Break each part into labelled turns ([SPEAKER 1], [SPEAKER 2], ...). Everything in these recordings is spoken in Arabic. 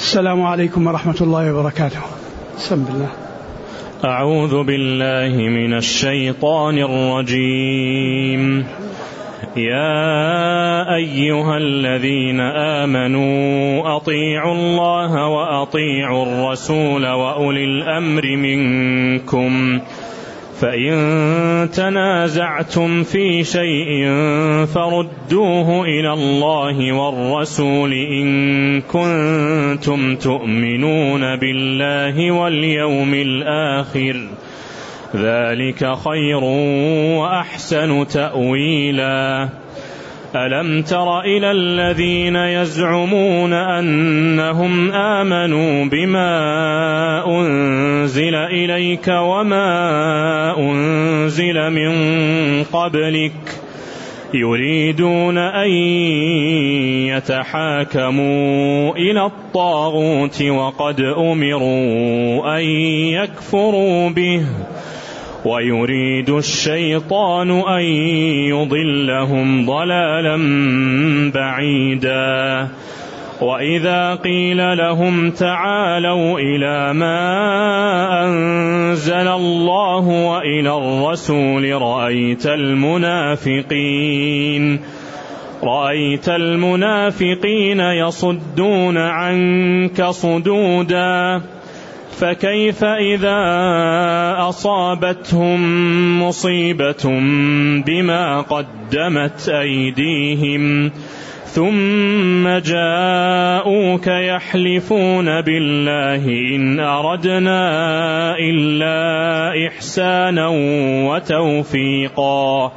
[SPEAKER 1] السلام عليكم ورحمة الله وبركاته. بسم الله.
[SPEAKER 2] أعوذ بالله من الشيطان الرجيم. يا أيها الذين آمنوا أطيعوا الله وأطيعوا الرسول وأولي الأمر منكم، فإن تنازعتم في شيء فردوه إلى الله والرسول إن كنتم تؤمنون بالله واليوم الآخر، ذلك خير وأحسن تأويلا. ألم تر إلى الذين يزعمون أنهم آمنوا بما أنزل إليك وما أنزل من قبلك يريدون أن يتحاكموا إلى الطاغوت وقد أمروا أن يكفروا به، ويريد الشيطان أن يضلهم ضلالا بعيدا. وإذا قيل لهم تعالوا إلى ما أنزل الله وإلى الرسول رأيت المنافقين يصدون عنك صدودا. فكيف إذا أصابتهم مصيبة بما قدمت أيديهم ثم جاءوك يحلفون بالله إن أردنا إلا إحسانا وتوفيقا،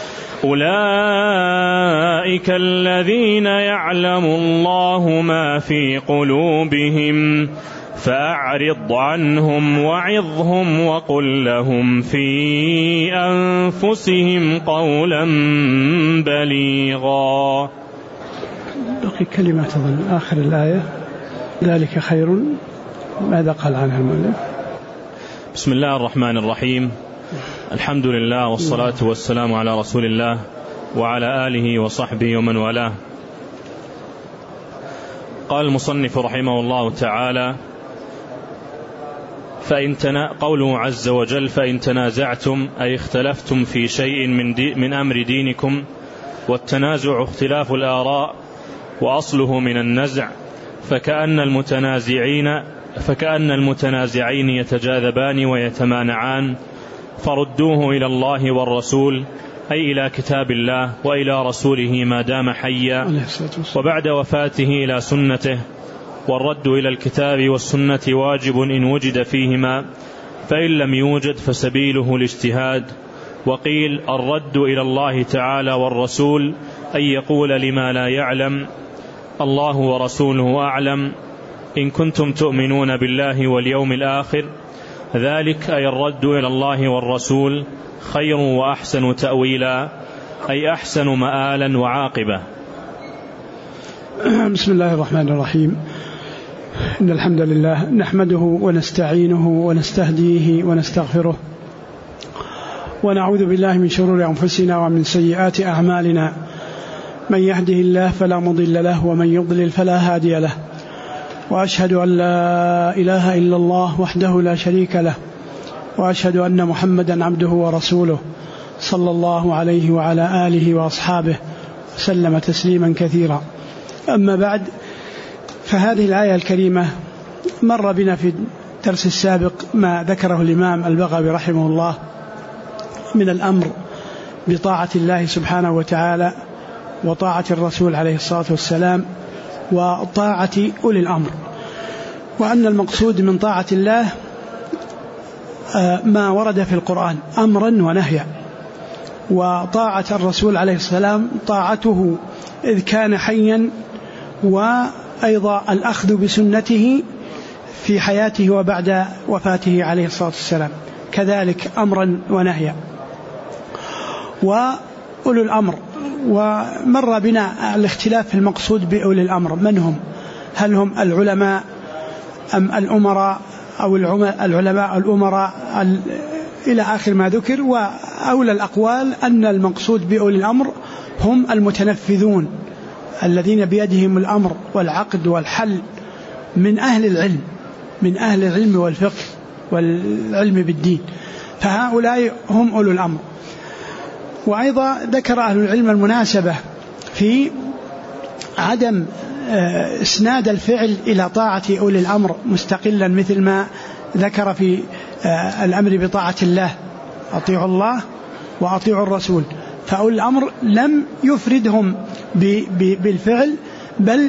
[SPEAKER 2] أولئك الذين يعلم الله ما في قلوبهم فأعرض عنهم وعظهم وقل لهم في أنفسهم قولا بليغا.
[SPEAKER 1] بقي كلمة تظن آخر الآية ذلك خير، ماذا قال عنها المؤلف؟
[SPEAKER 2] بسم الله الرحمن الرحيم، الحمد لله والصلاة والسلام على رسول الله وعلى آله وصحبه ومن والاه. قال المصنف رحمه الله تعالى: قوله عز وجل: فإن تنازعتم أي اختلفتم في شيء من أمر دينكم، والتنازع اختلاف الآراء وأصله من النزع، فكأن المتنازعين يتجاذبان ويتمانعان، فردوه إلى الله والرسول أي إلى كتاب الله وإلى رسوله ما دام حيا، وبعد وفاته إلى سنته. والرد إلى الكتاب والسنة واجب إن وجد فيهما، فإن لم يوجد فسبيله الاجتهاد. وقيل الرد إلى الله تعالى والرسول أن يقول لما لا يعلم الله ورسوله أعلم إن كنتم تؤمنون بالله واليوم الآخر، ذلك أي الرد إلى الله والرسول خير وأحسن تأويلا، أي أحسن مآلا وعاقبة.
[SPEAKER 1] بسم الله الرحمن الرحيم. إن الحمد لله نحمده ونستعينه ونستهديه ونستغفره، ونعوذ بالله من شرور أنفسنا ومن سيئات أعمالنا، من يهده الله فلا مضل له ومن يضلل فلا هادي له، وأشهد أن لا إله إلا الله وحده لا شريك له، وأشهد أن محمدا عبده ورسوله صلى الله عليه وعلى آله وأصحابه وسلم تسليما كثيرا. أما بعد، فهذه الآية الكريمة مر بنا في الدرس السابق ما ذكره الإمام البغوي رحمه الله من الأمر بطاعة الله سبحانه وتعالى وطاعة الرسول عليه الصلاة والسلام وطاعة أولي الأمر، وأن المقصود من طاعة الله ما ورد في القرآن أمرا ونهيا، وطاعة الرسول عليه السلام طاعته إذ كان حيا، وأيضا الأخذ بسنته في حياته وبعد وفاته عليه الصلاة والسلام كذلك أمرا ونهيا. وأولو الأمر، ومر بنا الاختلاف في المقصود بأولي الأمر من هم، هل هم العلماء أم الأمراء أو العلماء الأمراء إلى آخر ما ذكر. وأولى الأقوال أن المقصود بأولي الأمر هم المتنفذون الذين بيدهم الأمر والعقد والحل من أهل العلم والفقه والعلم بالدين، فهؤلاء هم أولو الأمر. وأيضا ذكر أهل العلم المناسبة في عدم إسناد الفعل إلى طاعة أولي الأمر مستقلا، مثل ما ذكر في الأمر بطاعة الله، أطيعوا الله وأطيعوا الرسول، فأولي الأمر لم يفردهم بالفعل، بل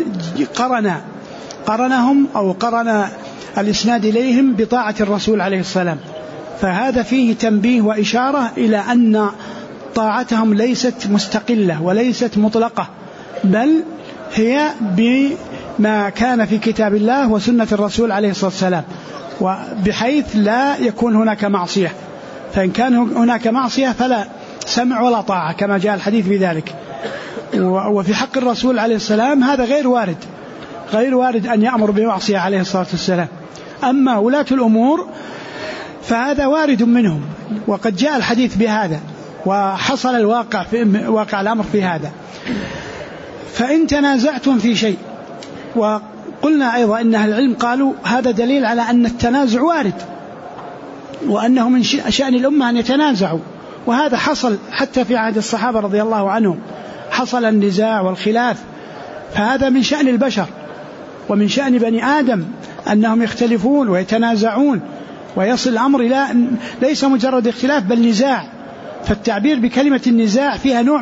[SPEAKER 1] قرنهم أو قرن الإسناد إليهم بطاعة الرسول عليه السلام. فهذا فيه تنبيه وإشارة إلى أن طاعتهم ليست مستقلة وليست مطلقة، بل هي بما كان في كتاب الله وسنة الرسول عليه الصلاة والسلام، وبحيث لا يكون هناك معصية، فإن كان هناك معصية فلا سمع ولا طاعة كما جاء الحديث بذلك. وفي حق الرسول عليه السلام هذا غير وارد أن يأمر بمعصية عليه الصلاة والسلام. أما ولاة الأمور فهذا وارد منهم، وقد جاء الحديث بهذا وحصل واقع الأمر في هذا. فإن تنازعتم في شيء، وقلنا أيضا إن أهل العلم قالوا هذا دليل على أن التنازع وارد، وأنه من شأن الأمة أن يتنازعوا، وهذا حصل حتى في عهد الصحابة رضي الله عنهم، حصل النزاع والخلاف، فهذا من شأن البشر ومن شأن بني آدم أنهم يختلفون ويتنازعون، ويصل الأمر إلى ليس مجرد اختلاف بل نزاع. فالتعبير بكلمة النزاع فيها نوع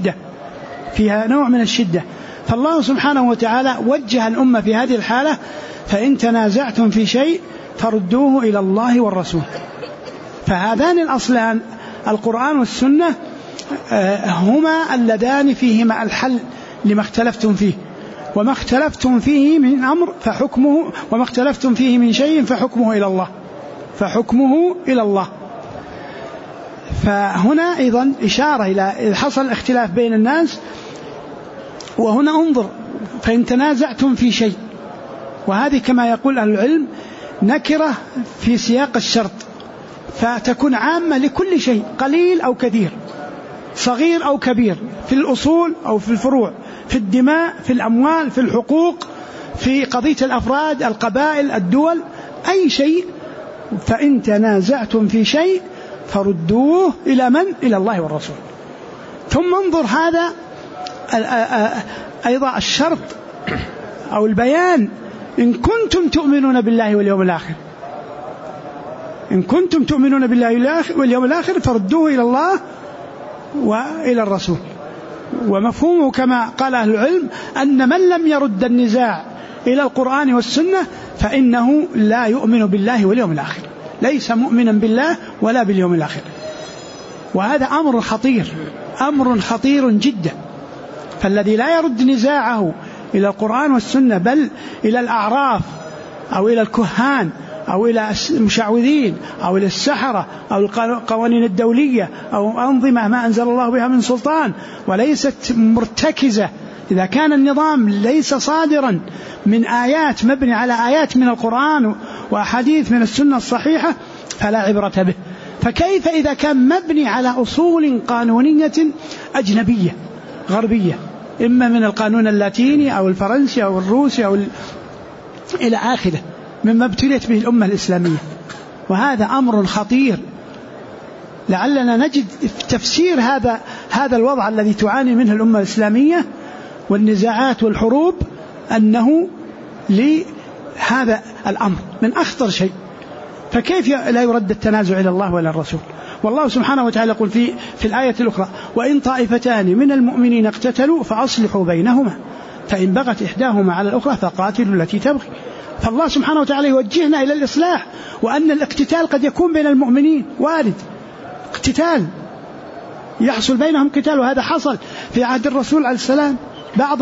[SPEAKER 1] من الشدة. فالله سبحانه وتعالى وجه الأمة في هذه الحالة: فإن تنازعتم في شيء فردوه إلى الله والرسول. فهذان الأصلان القرآن والسنة هما اللذان فيهما الحل لما اختلفتم فيه، وما اختلفتم فيه من أمر فحكمه، وما اختلفتم فيه من شيء فحكمه إلى الله. فهنا أيضا إشارة إلى حصل اختلاف بين الناس، وهنا انظر فإن تنازعتم في شيء، وهذه كما يقول أهل العلم نكرة في سياق الشرط، فتكون عامة لكل شيء قليل أو كثير، صغير أو كبير، في الأصول أو في الفروع، في الدماء، في الأموال، في الحقوق، في قضية الأفراد، القبائل، الدول، أي شيء. فإن تنازعتم في شيء فردوه إلى من؟ إلى الله والرسول. ثم انظر هذا أيضا الشرط أو البيان: إن كنتم تؤمنون بالله واليوم الآخر، إن كنتم تؤمنون بالله واليوم الآخر فردوه إلى الله وإلى الرسول. ومفهومه كما قال أهل العلم أن من لم يرد النزاع إلى القرآن والسنة فإنه لا يؤمن بالله واليوم الآخر، ليس مؤمنا بالله ولا باليوم الآخر. وهذا أمر خطير جدا. فالذي لا يرد نزاعه إلى القرآن والسنة بل إلى الأعراف أو إلى الكهان أو إلى المشعوذين أو إلى السحرة أو القوانين الدولية أو أنظمة ما أنزل الله بها من سلطان وليست مرتكزة، إذا كان النظام ليس صادرا من آيات مبني على آيات من القرآن وأحاديث من السنة الصحيحة فلا عبرة به. فكيف إذا كان مبني على أصول قانونية أجنبية غربية، إما من القانون اللاتيني أو الفرنسي أو الروسي أو إلى آخره مما ابتليت به الأمة الإسلامية. وهذا أمر خطير، لعلنا نجد في تفسير هذا الوضع الذي تعاني منه الأمة الإسلامية والنزاعات والحروب أنه لهذا الأمر من أخطر شيء. فكيف لا يرد التنازع إلى الله ولا الرسول؟ والله سبحانه وتعالى يقول في الآية الأخرى: وإن طائفتان من المؤمنين اقتتلوا فأصلحوا بينهما فإن بغت إحداهما على الأخرى فقاتلوا التي تبغي. فالله سبحانه وتعالى يوجهنا إلى الإصلاح، وأن الاقتتال قد يكون بين المؤمنين، وارد اقتتال يحصل بينهم قتال، وهذا حصل في عهد الرسول عليه السلام. بعض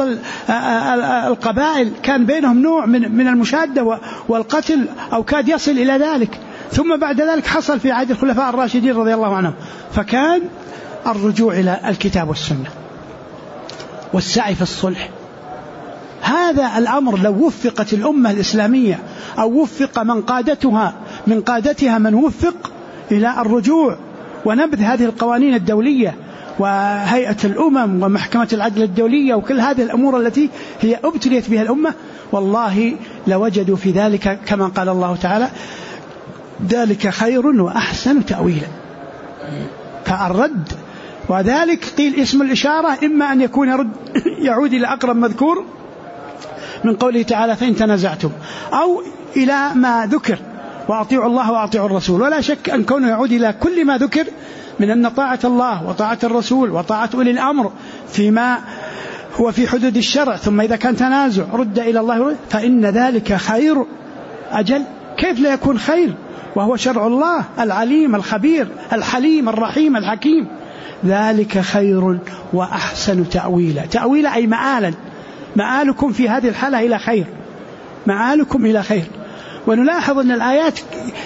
[SPEAKER 1] القبائل كان بينهم نوع من المشادة والقتل أو كاد يصل إلى ذلك، ثم بعد ذلك حصل في عهد الخلفاء الراشدين رضي الله عنهم، فكان الرجوع إلى الكتاب والسنة والسعي في الصلح. هذا الأمر لو وفقت الأمة الإسلامية أو وفق من قادتها من وفق إلى الرجوع ونبذ هذه القوانين الدولية وهيئة الأمم ومحكمة العدل الدولية وكل هذه الأمور التي هي ابتليت بها الأمة، والله لوجدوا في ذلك كما قال الله تعالى ذلك خير وأحسن تأويلا. فالرد وذلك قيل اسم الإشارة إما أن يكون يعود إلى أقرب مذكور من قوله تعالى فإن تنازعتم، أو إلى ما ذكر وأطيعوا الله وأطيعوا الرسول. ولا شك أن كونه يعود إلى كل ما ذكر من أن طاعة الله وطاعة الرسول وطاعة أولي الأمر فيما هو في حدود الشرع، ثم إذا كان تنازع رد إلى الله، فإن ذلك خير. أجل كيف لا يكون خير وهو شرع الله العليم الخبير الحليم الرحيم الحكيم؟ ذلك خير وأحسن تأويلا. تأويلا أي مآلا، مآلكم في هذه الحالة إلى خير، مآلكم إلى خير. ونلاحظ أن الآيات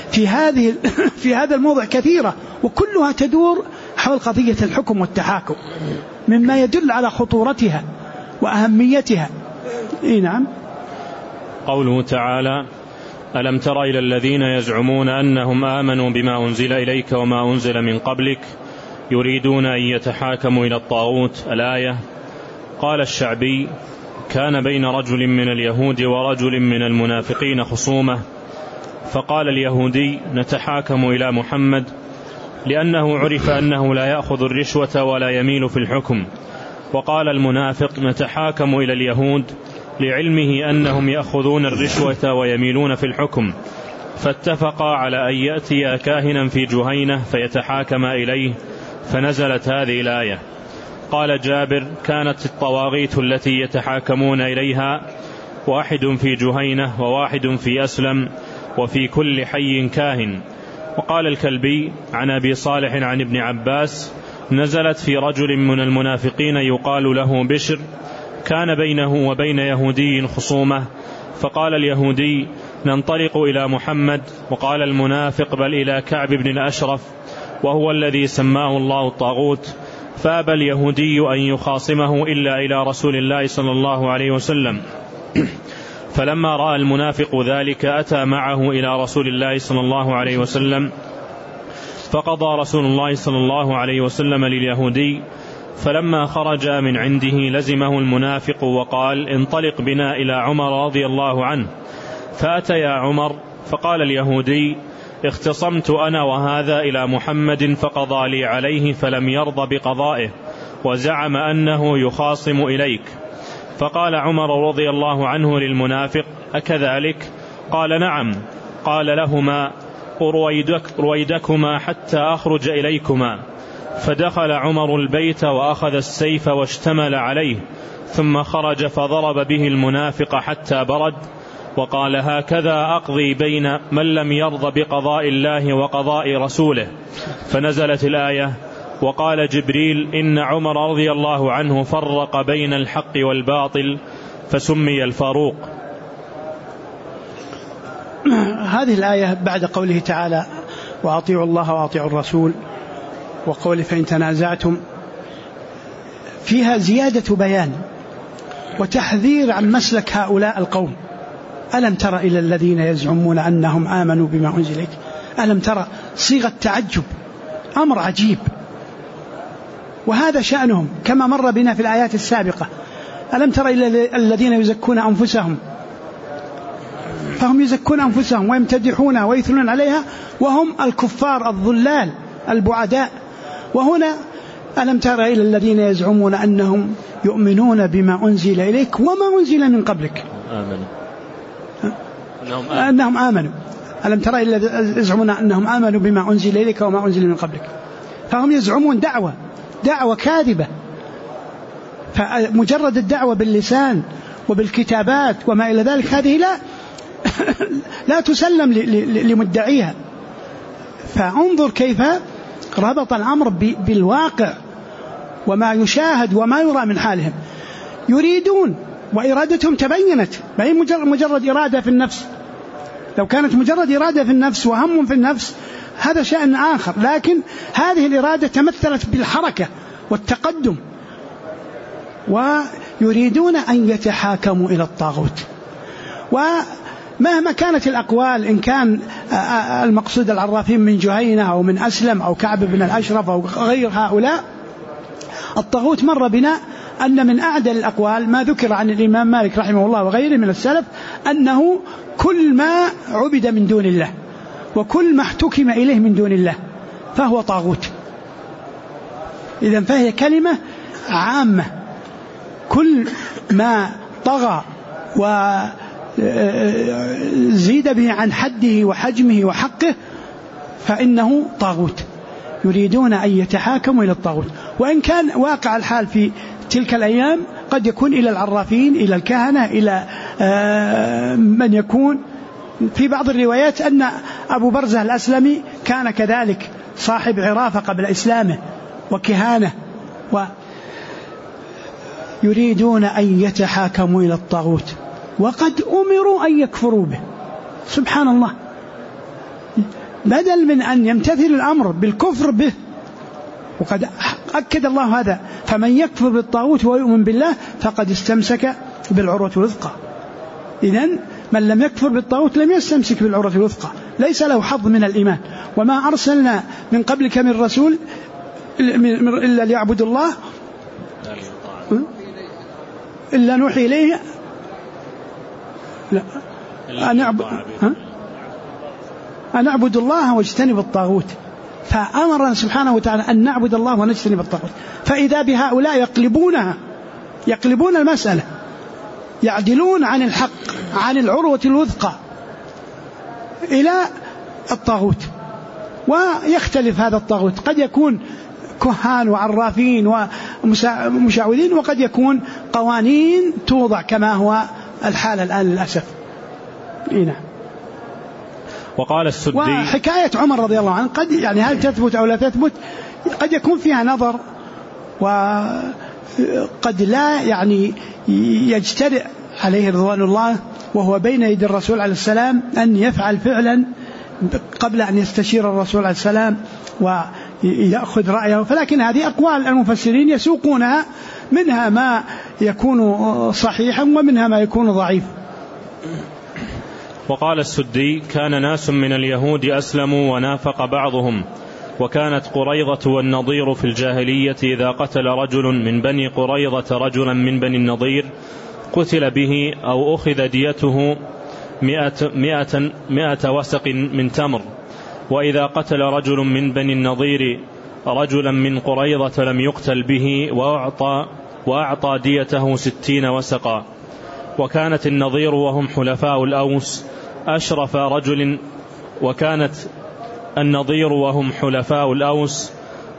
[SPEAKER 1] في هذا الموضع كثيرة، وكلها تدور حول قضية الحكم والتحاكم، مما يدل على خطورتها وأهميتها. نعم.
[SPEAKER 2] قوله تعالى ألم تر إلى الذين يزعمون أنهم آمنوا بما أنزل إليك وما أنزل من قبلك يريدون أن يتحاكموا إلى الطاغوت. الآية. قال الشعبي كان بين رجل من اليهود ورجل من المنافقين خصومة، فقال اليهودي نتحاكم إلى محمد لأنه عرف أنه لا يأخذ الرشوة ولا يميل في الحكم، وقال المنافق نتحاكم إلى اليهود لعلمه أنهم يأخذون الرشوة ويميلون في الحكم، فاتفقا على أن يأتي كاهنا في جهينة فيتحاكم إليه، فنزلت هذه الآية. قال جابر كانت الطواغيت التي يتحاكمون إليها واحد في جهينة وواحد في أسلم وفي كل حي كاهن. وقال الكلبي عن أبي صالح عن ابن عباس نزلت في رجل من المنافقين يقال له بشر كان بينه وبين يهودي خصومة، فقال اليهودي ننطلق إلى محمد، وقال المنافق بل إلى كعب بن الأشرف وهو الذي سماه الله الطاغوت، فأبى اليهودي أن يخاصمه إلا إلى رسول الله صلى الله عليه وسلم. فلما رأى المنافق ذلك أتى معه إلى رسول الله صلى الله عليه وسلم، فقضى رسول الله صلى الله عليه وسلم لليهودي، فلما خرج من عنده لزمه المنافق وقال انطلق بنا إلى عمر رضي الله عنه. فأتى عمر فقال اليهودي اختصمت أنا وهذا إلى محمد فقضى لي عليه فلم يرضى بقضائه وزعم أنه يخاصم إليك. فقال عمر رضي الله عنه للمنافق أكذلك؟ قال نعم. قال لهما رويدكما حتى أخرج إليكما. فدخل عمر البيت وأخذ السيف واشتمل عليه، ثم خرج فضرب به المنافق حتى برد، وقال هكذا أقضي بين من لم يرضى بقضاء الله وقضاء رسوله. فنزلت الآية وقال جبريل إن عمر رضي الله عنه فرق بين الحق والباطل فسمي الفاروق.
[SPEAKER 1] هذه الآية بعد قوله تعالى وأطيعوا الله وأطيعوا الرسول وقوله فإن تنازعتم فيها زيادة بيان وتحذير عن مسلك هؤلاء القوم. ألم تر إلى الذين يزعمون أنهم آمنوا بما أنزل إليك؟ ألم ترى صيغة تعجب، أمر عجيب، وهذا شأنهم كما مر بنا في الآيات السابقة. ألم تر إلى الذين يزكون أنفسهم، فهم يزكون أنفسهم ويمتدحونها ويثنون عليها وهم الكفار الضلال البعداء. وهنا ألم تر إلى الذين يزعمون أنهم يؤمنون بما أنزل إليك وما أنزل من قبلك أنهم آمنوا. ألم تر إلى يزعمون أنهم آمنوا بما أنزل إليك وما أنزل من قبلك. فهم يزعمون دعوة كاذبة. فمجرد الدعوة باللسان وبالكتابات وما إلى ذلك هذه لا تسلم لمدعيها. فانظر كيف ربط الأمر بالواقع وما يشاهد وما يرى من حالهم. يريدون وإرادتهم تبينت، ما هي مجرد إرادة في النفس. لو كانت مجرد إرادة في النفس وهم في النفس هذا شأن آخر، لكن هذه الإرادة تمثلت بالحركة والتقدم، ويريدون أن يتحاكموا إلى الطاغوت. ومهما كانت الأقوال، إن كان المقصود العرافين من جهينة أو من أسلم أو كعب بن الأشرف أو غير هؤلاء، الطاغوت مر بنا أن من أعدل الأقوال ما ذكر عن الإمام مالك رحمه الله وغيره من السلف أنه كل ما عبد من دون الله وكل ما احتكم إليه من دون الله فهو طاغوت. إذن فهي كلمة عامة، كل ما طغى وزيد به عن حده وحجمه وحقه فإنه طاغوت. يريدون أن يتحاكموا إلى الطاغوت، وإن كان واقع الحال في تلك الأيام قد يكون إلى العرافين، إلى الكهنة، إلى من يكون. في بعض الروايات أن أبو برزة الأسلمي كان كذلك صاحب عرافة قبل إسلامه وكهانة، يريدون أن يتحاكموا إلى الطاغوت وقد أمروا أن يكفروا به. سبحان الله، بدل من أن يمتثل الأمر بالكفر به، وقد أكد الله هذا: فمن يكفر بالطاغوت ويؤمن بالله فقد استمسك بالعروة الوثقى. إذن من لم يكفر بالطاغوت لم يستمسك بالعروة الوثقى، ليس له حظ من الإيمان. وما أرسلنا من قبلك من رسول إلا ليعبد الله إلا نوحي إليه أن اعبد الله واجتنب الطاغوت. فأمرنا سبحانه وتعالى أن نعبد الله ونجتنب الطاغوت. فإذا بهؤلاء يقلبون المسألة، يعدلون عن الحق، عن العروة الوثقى إلى الطاغوت. ويختلف هذا الطاغوت، قد يكون كهان وعرافين ومشعوذين، وقد يكون قوانين توضع كما هو الحال الآن للأسف. نعم.
[SPEAKER 2] وقال السدي:
[SPEAKER 1] وحكاية عمر رضي الله عنه قد يعني هل تثبت أو لا تثبت، قد يكون فيها نظر، وقد لا يعني يجترئ عليه رضوان الله وهو بين يدي الرسول عليه السلام أن يفعل فعلا قبل أن يستشير الرسول عليه السلام ويأخذ رأيه. فلكن هذه أقوال المفسرين يسوقونها، منها ما يكون صحيحا ومنها ما يكون ضعيف.
[SPEAKER 2] وقال السدي: كان ناس من اليهود أسلموا ونافق بعضهم، وكانت قريظة والنضير في الجاهلية إذا قتل رجل من بني قريظة رجلا من بني النضير قتل به أو أخذ ديته 100 وسق من تمر، وإذا قتل رجل من بني النضير رجلا من قريظة لم يقتل به وأعطى ديته 60 وسقا. وكانت النضير وهم حلفاء الأوس أشرف رجل وكانت النضير وهم حلفاء الأوس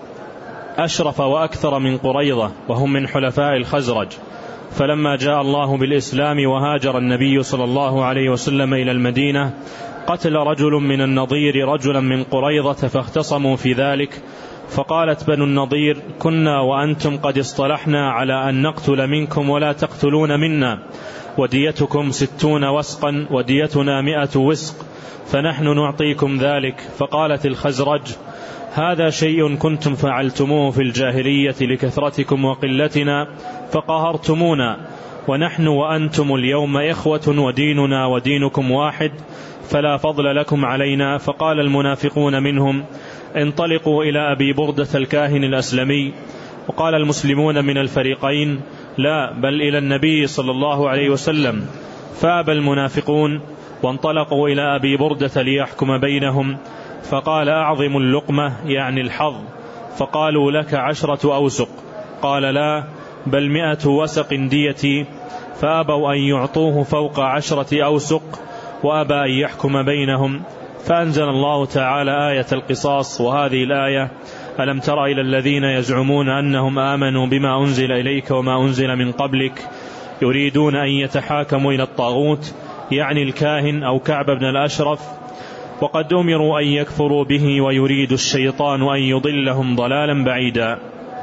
[SPEAKER 2] أشرف وأكثر من قريظة وهم من حلفاء الخزرج. فلما جاء الله بالإسلام وهاجر النبي صلى الله عليه وسلم إلى المدينة قتل رجل من النضير رجلا من قريظة فاختصموا في ذلك، فقالت بنو النضير: كنا وأنتم قد اصطلحنا على أن نقتل منكم ولا تقتلون منا، وديتكم 60 وسقا وديتنا 100 وسق، فنحن نعطيكم ذلك. فقالت الخزرج: هذا شيء كنتم فعلتموه في الجاهلية لكثرتكم وقلتنا فقهرتمونا، ونحن وأنتم اليوم إخوة وديننا ودينكم واحد، فلا فضل لكم علينا. فقال المنافقون منهم: انطلقوا إلى أبي بردة الكاهن الأسلمي. وقال المسلمون من الفريقين: لا، بل إلى النبي صلى الله عليه وسلم. فأبى المنافقون وانطلقوا إلى أبي بردة ليحكم بينهم، فقال: أعظم اللقمة يعني الحظ. فقالوا: لك 10 أوسق. قال: لا، بل 100 وسق ديتي. فأبوا أن يعطوه فوق 10 أوسق، وأبى أن يحكم بينهم. فأنزل الله تعالى آية القصاص، وهذه الآية: ألم تر إلى الذين يزعمون أنهم آمنوا بما أنزل إليك وما أنزل من قبلك يريدون أن يتحاكموا إلى الطاغوت، يعني الكاهن أو كعب بن الأشرف، وقد أمروا أن يكفروا به ويريد الشيطان أن يضلهم ضلالا بعيدا.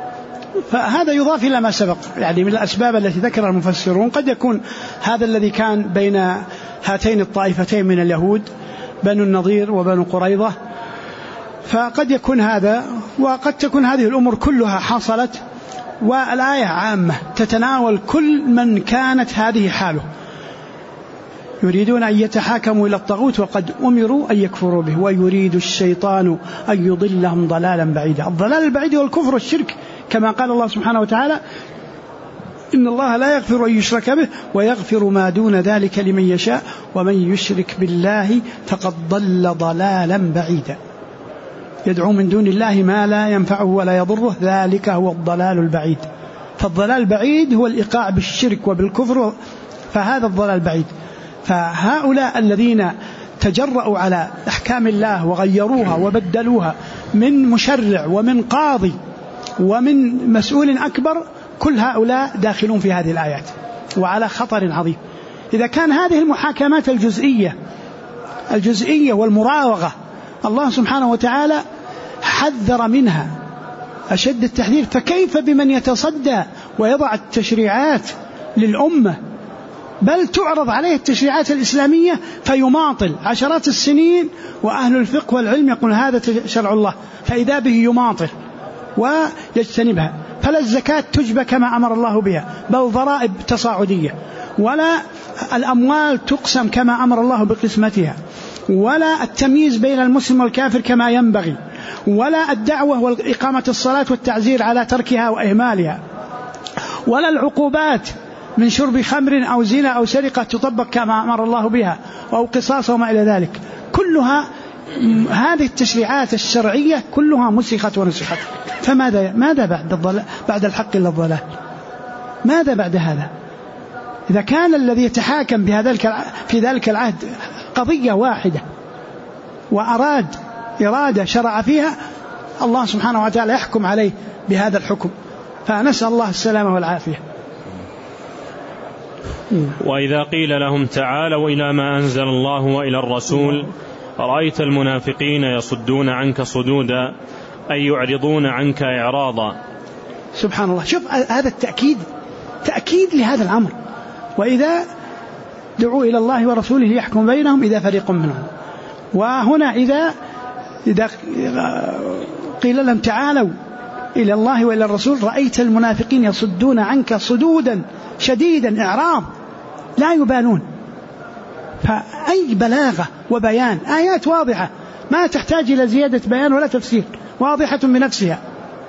[SPEAKER 1] فهذا يضاف إلى ما سبق، يعني من الأسباب التي ذكرها المفسرون قد يكون هذا الذي كان بين هاتين الطائفتين من اليهود بنو النضير وبنو قريظة، فقد يكون هذا، وقد تكون هذه الأمور كلها حصلت، والآية عامة تتناول كل من كانت هذه حاله. يريدون أن يتحاكموا إلى الطاغوت وقد أمروا أن يكفروا به ويريد الشيطان أن يضلهم ضلالا بعيدا. الضلال البعيد هو الكفر والشرك، كما قال الله سبحانه وتعالى: إن الله لا يغفر أن يشرك به ويغفر ما دون ذلك لمن يشاء ومن يشرك بالله فقد ضل ضلالا بعيدا. يدعو من دون الله ما لا ينفعه ولا يضره، ذلك هو الضلال البعيد. فالضلال البعيد هو الإيقاع بالشرك وبالكفر، فهذا الضلال البعيد. فهؤلاء الذين تجرؤوا على أحكام الله وغيروها وبدلوها من مشرع ومن قاضي ومن مسؤول أكبر، كل هؤلاء داخلون في هذه الآيات وعلى خطر عظيم. إذا كان هذه المحاكمات الجزئية والمراوغة الله سبحانه وتعالى حذر منها أشد التحذير، فكيف بمن يتصدى ويضع التشريعات للأمة، بل تعرض عليه التشريعات الإسلامية فيماطل عشرات السنين، وأهل الفقه والعلم يقول هذا شرع الله، فإذا به يماطل ويجتنبها. فلا الزكاة تجبى كما أمر الله بها، بل ضرائب تصاعدية، ولا الأموال تقسم كما أمر الله بقسمتها، ولا التمييز بين المسلم والكافر كما ينبغي، ولا الدعوة وإقامة الصلاة والتعزير على تركها وإهمالها، ولا العقوبات من شرب خمر أو زنا أو سرقة تطبق كما أمر الله بها، أو قصاص وما إلى ذلك. كلها هذه التشريعات الشرعية كلها مسخت ونسخت. فماذا بعد الحق إلا الضلال؟ ماذا بعد هذا؟ إذا كان الذي يتحاكم في ذلك العهد قضية واحدة وأراد إرادة شرع فيها، الله سبحانه وتعالى يحكم عليه بهذا الحكم، فنسأل الله السلامة والعافية.
[SPEAKER 2] وإذا قيل لهم تعالوا إلى ما أنزل الله وإلى الرسول رأيت المنافقين يصدون عنك صدودا أي يعرضون عنك إعراضا.
[SPEAKER 1] سبحان الله. شوف هذا تأكيد لهذا الأمر. وإذا دعوا إلى الله ورسوله يحكم بينهم إذا فريق منهم. وهنا إذا قيل لهم تعالوا إلى الله وإلى الرسول رأيت المنافقين يصدون عنك صدودا شديدا، إعراض، لا يبالون. فأي بلاغة وبيان، آيات واضحة ما تحتاج إلى زيادة بيان ولا تفسير، واضحة بنفسها.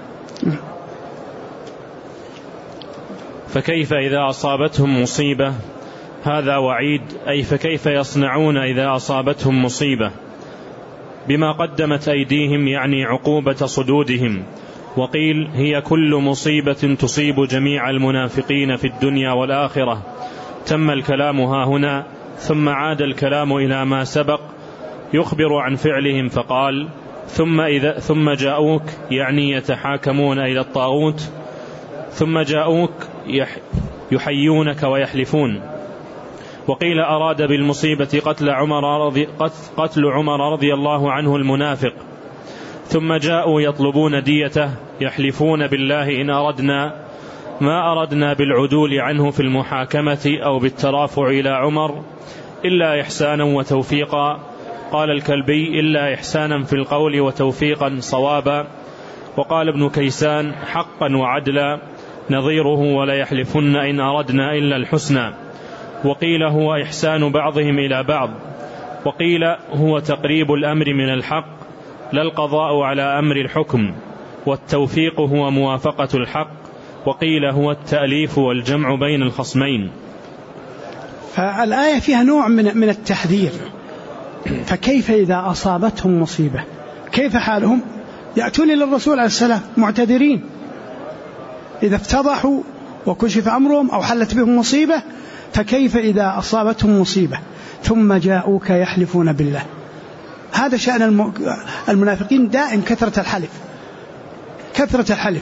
[SPEAKER 2] فكيف إذا أصابتهم مصيبة، هذا وعيد، أي فكيف يصنعون إذا أصابتهم مصيبة بما قدمت أيديهم، يعني عقوبة صدودهم. وقيل هي كل مصيبة تصيب جميع المنافقين في الدنيا والآخرة. تم الكلام ها هنا، ثم عاد الكلام إلى ما سبق يخبر عن فعلهم، فقال ثم جاءوك، يعني يتحاكمون إلى الطاغوت، ثم جاءوك يحيونك ويحلفون. وقيل أراد بالمصيبة قتل عمر رضي الله عنه المنافق، ثم جاءوا يطلبون ديته يحلفون بالله إن أردنا ما أردنا بالعدول عنه في المحاكمة أو بالترافع إلى عمر إلا إحسانا وتوفيقا. قال الكلبي إلا إحسانا في القول وتوفيقا صوابا. وقال ابن كيسان حقا وعدلا نظيره ولا يحلفن إن أردنا إلا الحسنى. وقيل هو إحسان بعضهم إلى بعض، وقيل هو تقريب الأمر من الحق لا القضاء على أمر الحكم، والتوفيق هو موافقة الحق، وقيل هو التأليف والجمع بين الخصمين.
[SPEAKER 1] فالآية فيها نوع من التحذير. فكيف إذا أصابتهم مصيبة، كيف حالهم؟ يأتون إلى الرسول عليه السلام معتذرين إذا افتضحوا وكشف أمرهم أو حلت بهم مصيبة. فكيف إذا أصابتهم مصيبة ثم جاءوك يحلفون بالله. هذا شأن المنافقين دائم، كثرة الحلف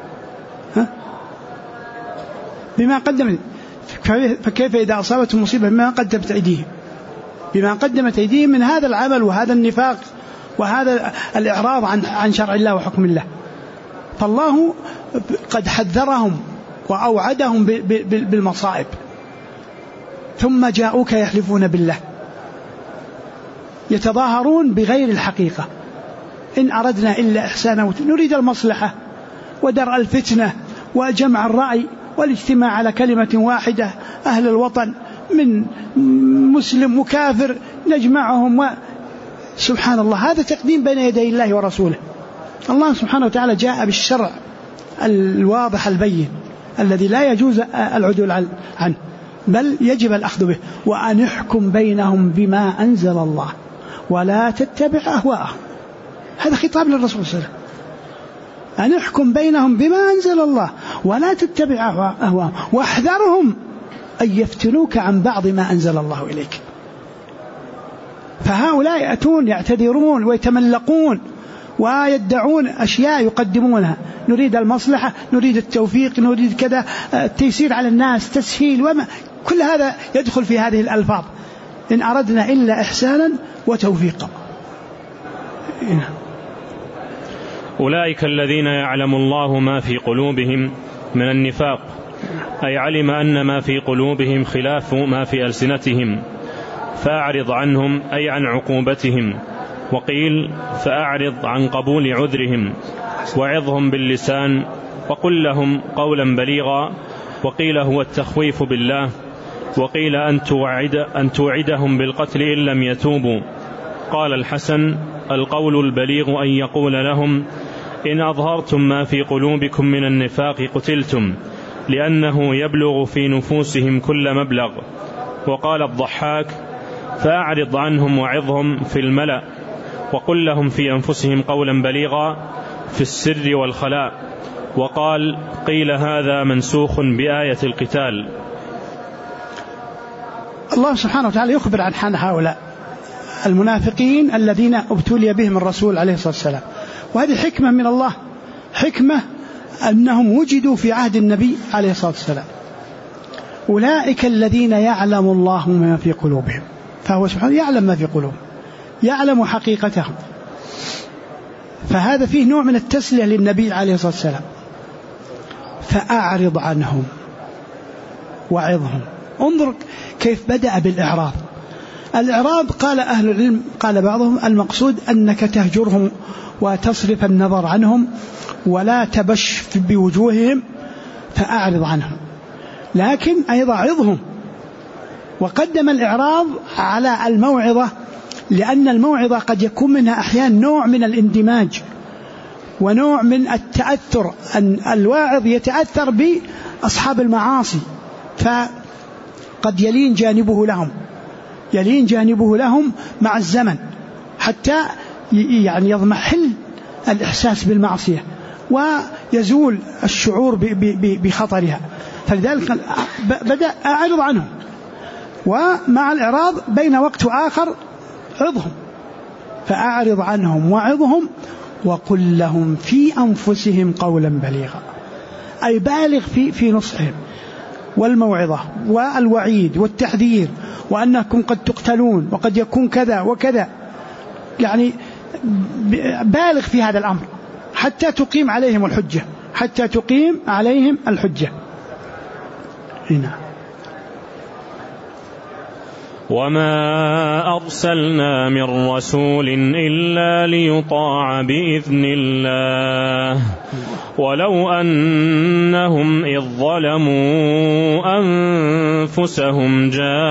[SPEAKER 1] بما قدمت. فكيف إذا أصابتهم مصيبة بما قدمت أيديهم من هذا العمل وهذا النفاق وهذا الإعراض عن شرع الله وحكم الله. فالله قد حذرهم وأوعدهم بالمصائب. ثم جاءوك يحلفون بالله، يتظاهرون بغير الحقيقة. إن أردنا إلا إحسانا، نريد المصلحة ودرء الفتنة وجمع الرأي والاجتماع على كلمة واحدة. أهل الوطن من مسلم وكافر نجمعهم سبحان الله. هذا تقديم بين يدي الله ورسوله. الله سبحانه وتعالى جاء بالشرع الواضح البين، الذي لا يجوز العدول عنه بل يجب الأخذ به. وأن يحكم بينهم بما أنزل الله ولا تتبع أهواءهم. هذا خطاب للرسول صلى الله عليه وسلم، أن يحكم بينهم بما أنزل الله ولا تتبع أهواءهم واحذرهم أن يفتنوك عن بعض ما أنزل الله إليك. فهؤلاء يأتون يعتذرون ويتملقون ويدعون أشياء يقدمونها، نريد المصلحة، نريد التوفيق، نريد كذا، التيسير على الناس، تسهيل، وما كل هذا يدخل في هذه الألفاظ، إن أردنا إلا إحسانا وتوفيقا.
[SPEAKER 2] أولئك الذين يعلم الله ما في قلوبهم من النفاق، أي علم أن ما في قلوبهم خلاف ما في ألسنتهم، فأعرض عنهم أي عن عقوبتهم. وقيل فأعرض عن قبول عذرهم، وعظهم باللسان، وقل لهم قولا بليغا. وقيل هو التخويف بالله، وقيل أن توعدهم بالقتل إن لم يتوبوا. قال الحسن القول البليغ أن يقول لهم إن أظهرتم ما في قلوبكم من النفاق قتلتم، لأنه يبلغ في نفوسهم كل مبلغ. وقال الضحاك فأعرض عنهم وعظهم في الملأ، وقل لهم في أنفسهم قولا بليغا في السر والخلاء. وقال قيل هذا منسوخ بآية القتال.
[SPEAKER 1] الله سبحانه وتعالى يخبر عن حال هؤلاء المنافقين الذين ابتلي بهم الرسول عليه الصلاة والسلام، وهذه حكمة من الله، حكمة أنهم وجدوا في عهد النبي عليه الصلاة والسلام. أولئك الذين يعلم الله ما في قلوبهم، فهو سبحانه يعلم ما في قلوبهم، يعلم حقيقتهم، فهذا فيه نوع من التسلية للنبي عليه الصلاة والسلام. فأعرض عنهم وعظهم. انظر كيف بدأ بالإعراض. الإعراض قال أهل العلم، قال بعضهم المقصود أنك تهجرهم وتصرف النظر عنهم ولا تبش بوجوههم، فأعرض عنهم، لكن أيضا عظهم. وقدم الإعراض على الموعظة، لأن الموعظة قد يكون منها أحيانا نوع من الاندماج ونوع من التأثر، أن الواعظ يتأثر بأصحاب المعاصي، فقد يلين جانبه لهم مع الزمن حتى يعني يضمحل الإحساس بالمعصية ويزول الشعور بخطرها. فلذلك بدأ أعرض عنهم، ومع الإعراض بين وقت وآخر عظهم. فأعرض عنهم وعظهم وقل لهم في أنفسهم قولا بليغا، أي بالغ في نصحهم والموعظة والوعيد والتحذير، وأنكم قد تقتلون وقد يكون كذا وكذا، يعني بالغ في هذا الأمر حتى تقيم عليهم الحجة. هنا
[SPEAKER 2] وما أرسلنا من رسول إلا ليطاع بإذن الله ولو أنهم إذ ظلموا أنفسهم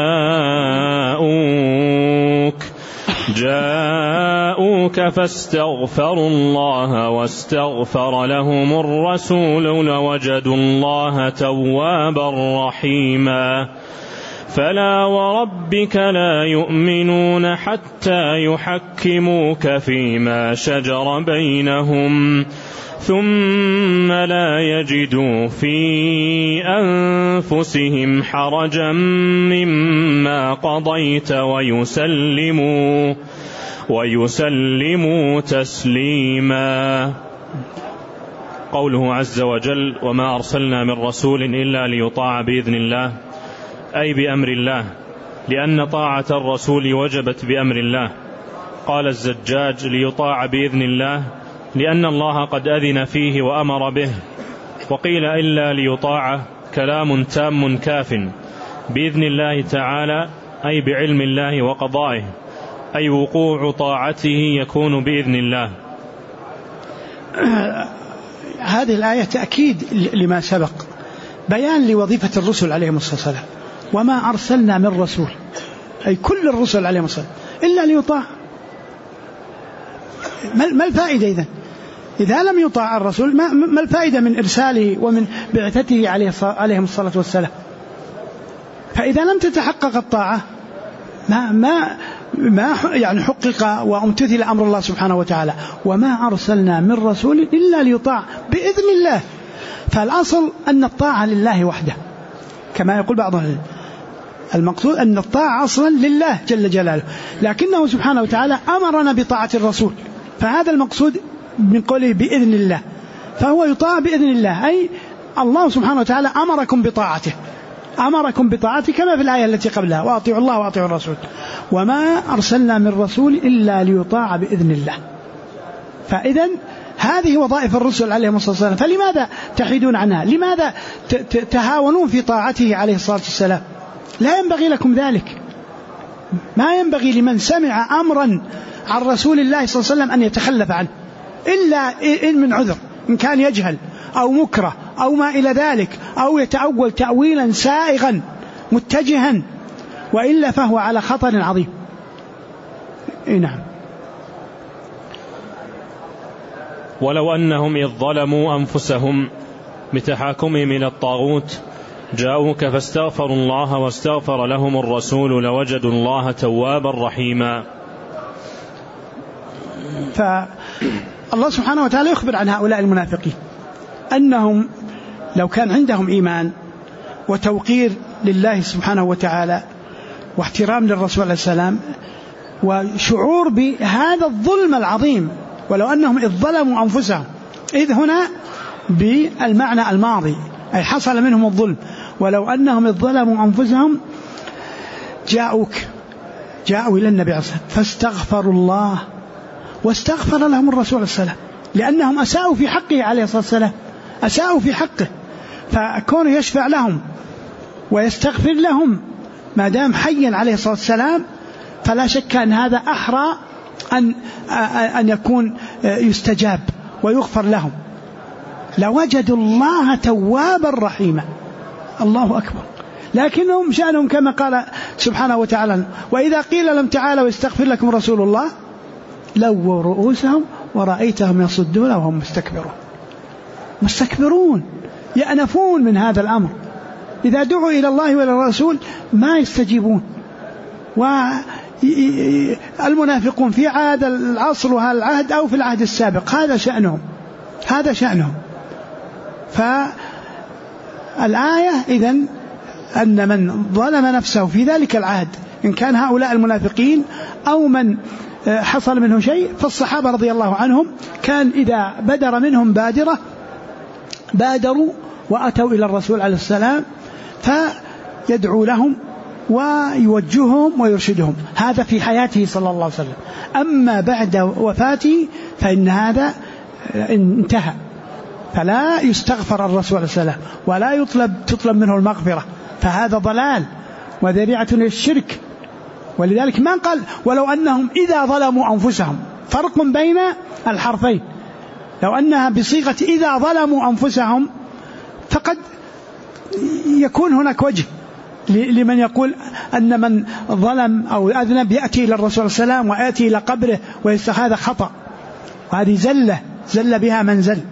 [SPEAKER 2] جاءوك فاستغفروا الله واستغفر لهم الرسول لوجدوا الله توابا رحيما. فلا وربك لا يؤمنون حتى يحكموك فيما شجر بينهم ثم لا يجدوا في أنفسهم حرجا مما قضيت ويسلموا تسليما. قوله عز وجل وما أرسلنا من رسول إلا ليطاع بإذن الله، أي بأمر الله، لأن طاعة الرسول وجبت بأمر الله. قال الزجاج ليطاع بإذن الله لأن الله قد أذن فيه وأمر به. وقيل إلا ليطاع كلام تام كاف، بإذن الله تعالى أي بعلم الله وقضائه، أي وقوع طاعته يكون بإذن الله.
[SPEAKER 1] هذه الآية تأكيد لما سبق، بيان لوظيفة الرسل عليهم الصلاة والسلام. وما أرسلنا من رسول، أي كل الرسل عليهم الصلاة والسلام إلا ليطاع. ما الفائدة إذن؟ إذا لم يطاع الرسول ما الفائدة من إرساله ومن بعثته عليهم الصلاة والسلام؟ فإذا لم تتحقق الطاعة ما يعني حقق وامتثل أمر الله سبحانه وتعالى. وما أرسلنا من رسول إلا ليطاع بإذن الله. فالأصل أن الطاعة لله وحده كما يقول بعضهم. المقصود أن الطاعة أصلا لله جل جلاله، لكنه سبحانه وتعالى أمرنا بطاعة الرسول، فهذا المقصود من قوله بإذن الله، فهو يطاع بإذن الله، أي الله سبحانه وتعالى أمركم بطاعته، أمركم بطاعته كما في الآية التي قبلها وأطيعوا الله وأطيعوا الرسول. وما أرسلنا من رسول إلا ليطاع بإذن الله. فإذن هذه وظائف الرسل عليهم الصلاة والسلام، فلماذا تحيدون عنها؟ لماذا تهاونون في طاعته عليه الصلاة والسلام؟ لا ينبغي لكم ذلك. ما ينبغي لمن سمع أمرا عن رسول الله صلى الله عليه وسلم أن يتخلف عنه إلا إن من عذر، إن كان يجهل أو مكره أو ما إلى ذلك، أو يتأول تأويلا سائغا متجها، وإلا فهو على خطر عظيم. نعم.
[SPEAKER 2] ولو أنهم إذ ظلموا أنفسهم بتحاكمهم إلى الطاغوت جاءوك فاستغفروا الله واستغفر لهم الرسول لوجدوا الله توابا رحيما.
[SPEAKER 1] فالله سبحانه وتعالى يخبر عن هؤلاء المنافقين أنهم لو كان عندهم إيمان وتوقير لله سبحانه وتعالى واحترام للرسول عليه السلام وشعور بهذا الظلم العظيم، ولو أنهم إذ ظلموا أنفسهم، إذ هنا بالمعنى الماضي أي حصل منهم الظلم، ولو أنهم إذ ظلموا أنفسهم جاءوا إلى النبي عليه الصلاة والسلام فاستغفروا الله واستغفر لهم الرسول عليه السلام، لأنهم أساءوا في حقه عليه الصلاة والسلام، أساءوا في حقه، فكونه يشفع لهم ويستغفر لهم ما دام حيا عليه الصلاة والسلام، فلا شك أن هذا أحرى أن يكون يستجاب ويغفر لهم. لوجدوا الله توابا رحيما. الله أكبر. لكنهم شأنهم كما قال سبحانه وتعالى وإذا قيل لهم تعالوا يستغفر لكم رسول الله لووا رؤوسهم ورأيتهم يصدون وهم مستكبرون يأنفون من هذا الأمر. إذا دعوا إلى الله وإلى الرسول ما يستجيبون. والمنافقون في هذا العصر وهذا العهد أو في العهد السابق هذا شأنهم. فالآية إذن أن من ظلم نفسه في ذلك العهد إن كان هؤلاء المنافقين أو من حصل منه شيء، فالصحابة رضي الله عنهم كان إذا بدر منهم بادرة بادروا وأتوا إلى الرسول عليه السلام فيدعو لهم ويوجههم ويرشدهم. هذا في حياته صلى الله عليه وسلم. أما بعد وفاته فإن هذا انتهى، فلا يستغفر الرسول عليه السلام ولا تطلب منه المغفرة، فهذا ضلال وذريعة للشرك. ولذلك ما قال ولو أنهم إذا ظلموا أنفسهم، فرق بين الحرفين. لو أنها بصيغة إذا ظلموا أنفسهم فقد يكون هناك وجه لمن يقول أن من ظلم أو أذنب يأتي إلى الرسول صلى الله عليه وسلم ويأتي إلى قبره هذا خطأ، وهذه زل بها من زل.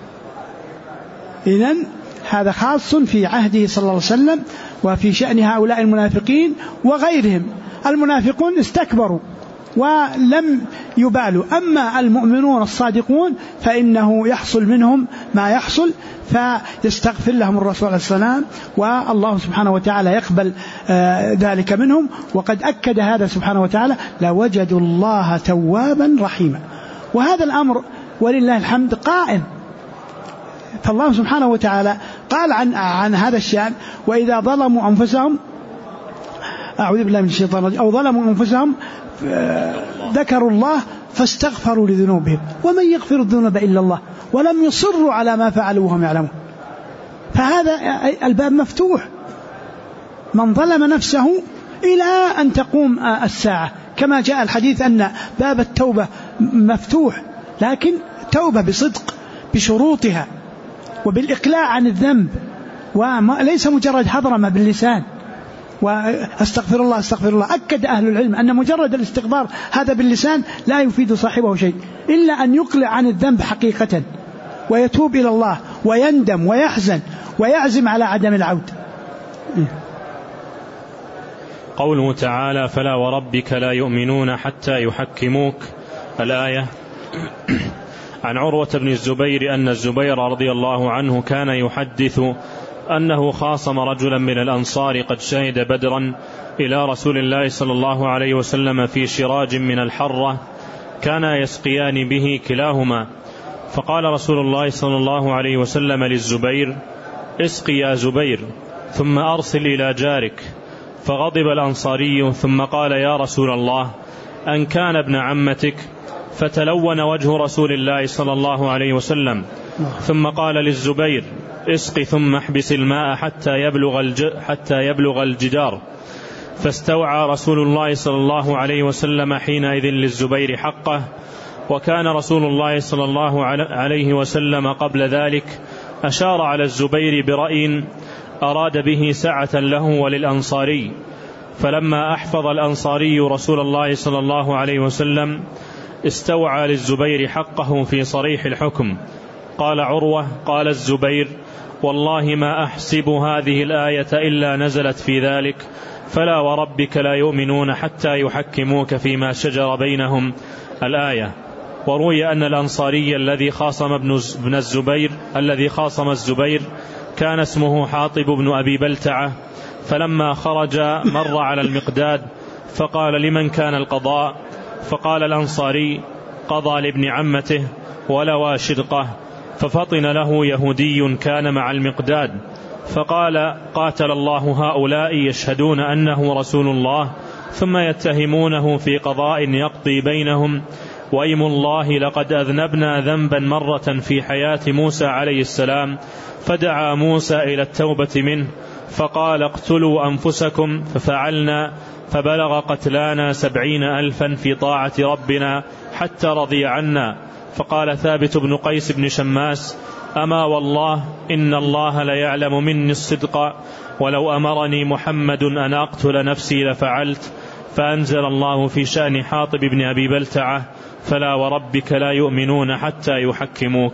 [SPEAKER 1] إذن هذا خاص في عهده صلى الله عليه وسلم وفي شأن هؤلاء المنافقين وغيرهم. المنافقون استكبروا ولم يبالوا، أما المؤمنون الصادقون فإنه يحصل منهم ما يحصل فيستغفر لهم الرسول عليه السلام، والله سبحانه وتعالى يقبل ذلك منهم. وقد أكد هذا سبحانه وتعالى لوجدوا الله توابا رحيما. وهذا الأمر ولله الحمد قائم. فالله سبحانه وتعالى قال عن هذا الشأن وإذا ظلموا أنفسهم أعوذ بالله من الشيطان الرجيم أو ظلموا أنفسهم ذكروا الله فاستغفروا لذنوبهم ومن يغفر الذنوب إلا الله ولم يصروا على ما فعلوا وهم يعلمون. فهذا الباب مفتوح، من ظلم نفسه إلى أن تقوم الساعة، كما جاء الحديث أن باب التوبة مفتوح، لكن توبة بصدق بشروطها وبالإقلاع عن الذنب، وليس مجرد حضرمة باللسان. واستغفر الله استغفر الله. أكد أهل العلم أن مجرد الاستغفار هذا باللسان لا يفيد صاحبه شيء إلا أن يقلع عن الذنب حقيقة ويتوب إلى الله ويندم ويحزن ويعزم على عدم العود.
[SPEAKER 2] قوله تعالى فلا وربك لا يؤمنون حتى يحكموك، الآية. عن عروة بن الزبير أن الزبير رضي الله عنه كان يحدث أنه خاصم رجلا من الأنصار قد شهد بدرا إلى رسول الله صلى الله عليه وسلم في شراج من الحرة كان يسقيان به كلاهما، فقال رسول الله صلى الله عليه وسلم للزبير اسقي يا زبير ثم أرسل إلى جارك، فغضب الأنصاري ثم قال يا رسول الله أن كان ابن عمتك، فتلون وجه رسول الله صلى الله عليه وسلم، ثم قال للزبير اسق ثم احبس الماء حتى يبلغ الجدار، فاستوعى رسول الله صلى الله عليه وسلم حينئذ للزبير حقه. وكان رسول الله صلى الله عليه وسلم قبل ذلك أشار على الزبير برأي أراد به سعة له وللأنصاري، فلما أحفظ الأنصاري رسول الله صلى الله عليه وسلم استوعى للزبير حقه في صريح الحكم. قال عروة قال الزبير والله ما أحسب هذه الآية إلا نزلت في ذلك فلا وربك لا يؤمنون حتى يحكموك فيما شجر بينهم، الآية. وروي أن الأنصاري الذي خاصم الزبير كان اسمه حاطب بن أبي بلتعة، فلما خرج مر على المقداد فقال لمن كان القضاء؟ فقال الأنصاري قضى لابن عمته ولوى شدقه، ففطن له يهودي كان مع المقداد فقال قاتل الله هؤلاء يشهدون أنه رسول الله ثم يتهمونه في قضاء يقضي بينهم، وأيم الله لقد أذنبنا ذنبا مرة في حياة موسى عليه السلام، فدعا موسى إلى التوبة منه فقال اقتلوا أنفسكم، ففعلنا فبلغ قتلانا 70,000 في طاعة ربنا حتى رضي عنا. فقال ثابت بن قيس بن شماس أما والله إن الله ليعلم مني الصدق، ولو أمرني محمد أن أقتل نفسي لفعلت. فأنزل الله في شأن حاطب بن أبي بلتعة فلا وربك لا يؤمنون حتى يحكموك.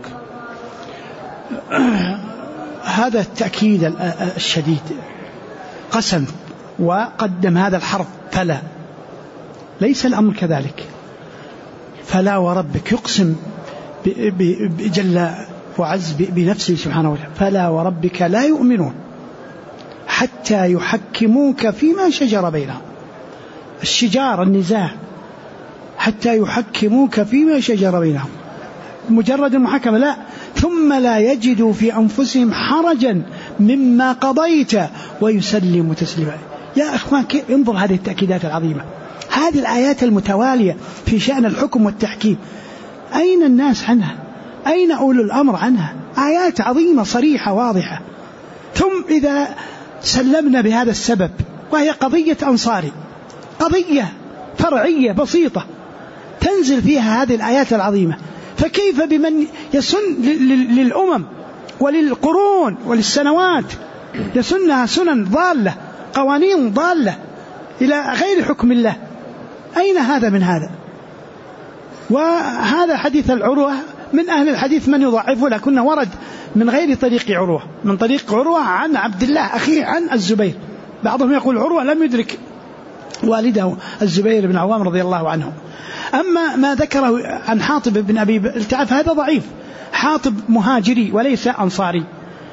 [SPEAKER 1] هذا التأكيد الشديد، قسم وقدم هذا الحرف فلا، ليس الأمر كذلك. فلا وربك يقسم جل وعز بنفسه سبحانه وتعالى فلا وربك لا يؤمنون حتى يحكموك فيما شجر بينهم، الشجار النزاع، حتى يحكموك فيما شجر بينهم، مجرد المحاكمة لا، ثم لا يجدوا في أنفسهم حرجا مما قضيت ويسلموا تسليما. يا أخوان انظر هذه التأكيدات العظيمة، هذه الآيات المتوالية في شأن الحكم والتحكيم، أين الناس عنها؟ أين أولو الأمر عنها؟ آيات عظيمة صريحة واضحة. ثم إذا سلمنا بهذا السبب وهي قضية أنصاري، قضية فرعية بسيطة تنزل فيها هذه الآيات العظيمة، فكيف بمن يسن للأمم وللقرون وللسنوات يسنها سنن ضالة، قوانين ضالة إلى غير حكم الله؟ أين هذا من هذا؟ وهذا حديث العروة من أهل الحديث من يضعفه، لكنه ورد من غير طريق عروة، من طريق عروة عن عبد الله أخيه عن الزبير. بعضهم يقول عروة لم يدرك والده الزبير بن عوام رضي الله عنه. أما ما ذكره عن حاطب بن أبي بلتعة فهذا ضعيف، حاطب مهاجري وليس أنصاري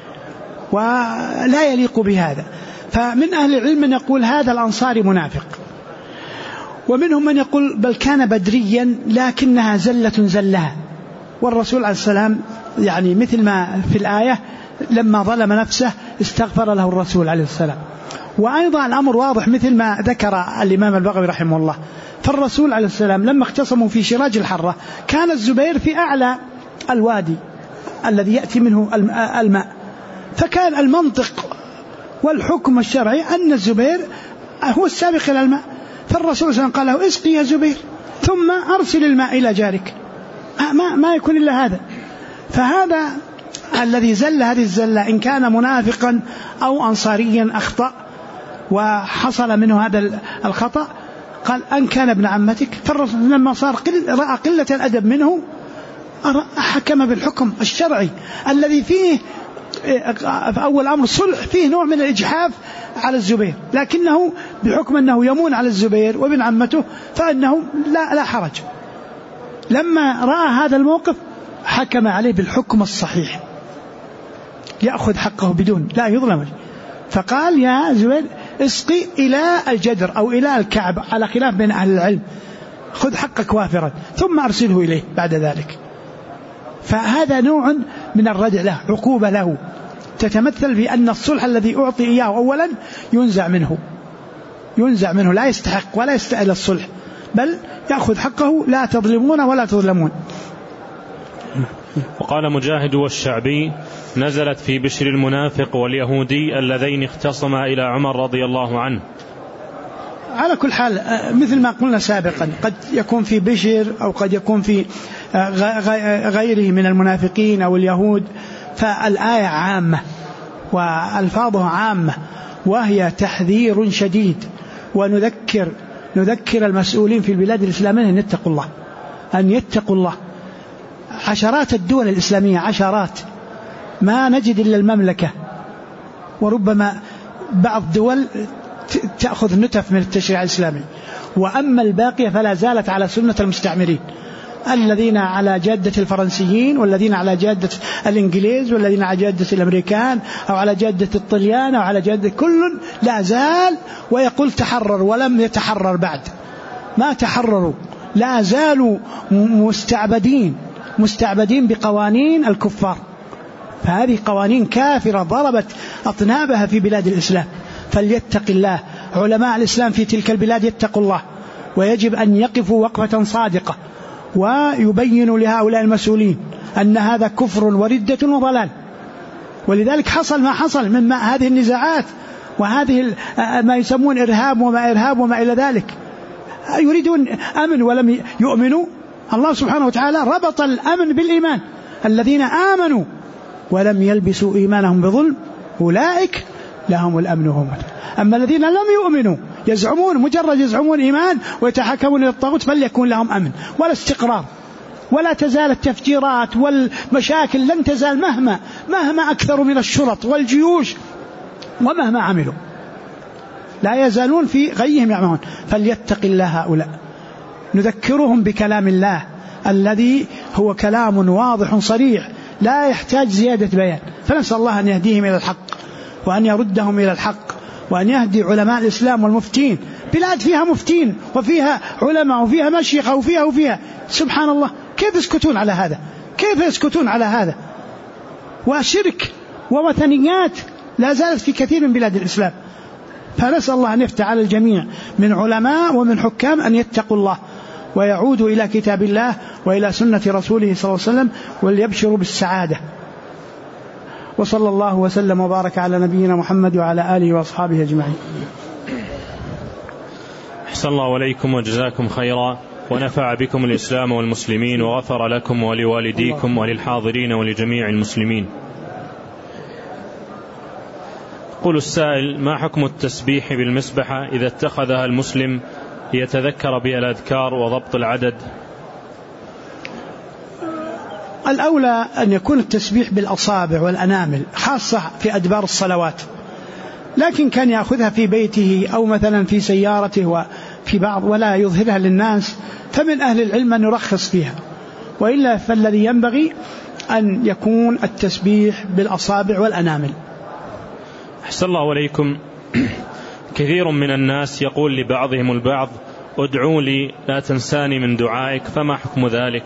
[SPEAKER 1] ولا يليق بهذا. فمن أهل العلم من يقول هذا الأنصاري منافق، ومنهم من يقول بل كان بدريا لكنها زلة زلها، والرسول عليه السلام يعني مثل ما في الآية لما ظلم نفسه استغفر له الرسول عليه السلام. وأيضا الأمر واضح مثل ما ذكر الإمام البغوي رحمه الله، فالرسول عليه السلام لما اختصموا في شراج الحرة كان الزبير في أعلى الوادي الذي يأتي منه الماء، فكان المنطق والحكم الشرعي أن الزبير هو السابق إلى الماء، فالرسول صلى الله عليه وسلم قال له اسقي يا زبير ثم أرسل الماء إلى جارك، ما يكون إلا هذا. فهذا الذي زل هذه الزلة إن كان منافقا أو أنصاريا أخطأ،
[SPEAKER 3] وحصل منه هذا الخطأ، قال أن كان ابن عمتك، فالرسول لما صار رأى قلة الأدب منه حكم بالحكم الشرعي الذي فيه في أول أمر الصلح فيه نوع من الإجحاف على الزبير، لكنه بحكم أنه يمون على الزبير وابن عمته فإنه لا حرج. لما رأى هذا الموقف حكم عليه بالحكم الصحيح، يأخذ حقه بدون لا يظلم، فقال يا زبير اسقي إلى الجدر أو إلى الكعب، على خلاف بين أهل العلم، خذ حقك وافرا ثم أرسله إليه بعد ذلك. فهذا نوع من الردع له، عقوبة له تتمثل في أن الصلح الذي أعطي إياه أولا ينزع منه، لا يستحق ولا يستأهل الصلح، بل يأخذ حقه، لا تظلمون ولا تظلمون.
[SPEAKER 2] وقال مجاهد والشعبي نزلت في بشر المنافق واليهودي اللذين اختصما إلى عمر رضي الله عنه.
[SPEAKER 3] على كل حال مثل ما قلنا سابقا، قد يكون في بشر أو قد يكون في غيره من المنافقين أو اليهود، فالآية عامة وألفاظها عامة، وهي تحذير شديد، ونذكر المسؤولين في البلاد الإسلامية أن يتقوا الله. عشرات الدول الإسلامية، عشرات، ما نجد إلا المملكة، وربما بعض الدول تأخذ نتف من التشريع الإسلامي، وأما الباقية فلا زالت على سنة المستعمرين الذين على جادة الفرنسيين، والذين على جادة الإنجليز، والذين على جادة الأمريكان، أو على جادة الطليان، أو على جادة كل لا زال ويقول تحرر، ولم يتحرر بعد، ما تحرروا، لا زالوا مستعبدين بقوانين الكفار. فهذه قوانين كافرة ضربت أطنابها في بلاد الإسلام، فليتق الله علماء الإسلام في تلك البلاد، يتقوا الله، ويجب أن يقفوا وقفة صادقة ويبينوا لهؤلاء المسؤولين أن هذا كفر وردة وضلال. ولذلك حصل ما حصل من هذه النزاعات وهذه ما يسمون إرهاب وما إلى ذلك. يريدون أمن ولم يؤمنوا. الله سبحانه وتعالى ربط الأمن بالإيمان، الذين آمنوا ولم يلبسوا إيمانهم بظلم أولئك لهم الأمن وهم مهتدون. أما الذين لم يؤمنوا مجرد يزعمون إيمان ويتحكمون إلى الطاغوت، فليكن لهم أمن ولا استقرار، ولا تزال التفجيرات والمشاكل لن تزال مهما أكثر من الشرط والجيوش، ومهما عملوا لا يزالون في غيهم يعمهون. فليتق الله هؤلاء. نذكرهم بكلام الله الذي هو كلام واضح صريح لا يحتاج زيادة بيان، فنسأل الله أن يهديهم إلى الحق وأن يردهم إلى الحق، وأن يهدي علماء الإسلام والمفتين. بلاد فيها مفتين وفيها علماء وفيها مشيخة وفيها سبحان الله، كيف يسكتون على هذا؟ وشرك ووثنيات لا زالت في كثير من بلاد الإسلام. فنسأل الله أن يفتح على الجميع من علماء ومن حكام أن يتقوا الله ويعودوا إلى كتاب الله وإلى سنة رسوله صلى الله عليه وسلم، وليبشروا بالسعادة. وصلى الله وسلم وبارك على نبينا محمد وعلى آله وأصحابه أجمعين.
[SPEAKER 2] أحسن الله عليكم وجزاكم خيرا، ونفع بكم الإسلام والمسلمين، وغفر لكم ولوالديكم وللحاضرين ولجميع المسلمين. قل السائل: ما حكم التسبيح بالمسبحة إذا اتخذها المسلم ليتذكر بها الأذكار وضبط العدد؟
[SPEAKER 3] الأولى أن يكون التسبيح بالأصابع والأنامل، خاصة في أدبار الصلوات، لكن كان يأخذها في بيته أو مثلا في سيارته وفي بعض ولا يظهرها للناس، فمن أهل العلم أن يرخص فيها، وإلا فالذي ينبغي أن يكون التسبيح بالأصابع والأنامل.
[SPEAKER 2] أحسن الله عليكم. كثير من الناس يقول لبعضهم البعض: ادعوا لي لا تنساني من دعائك، فما حكم ذلك؟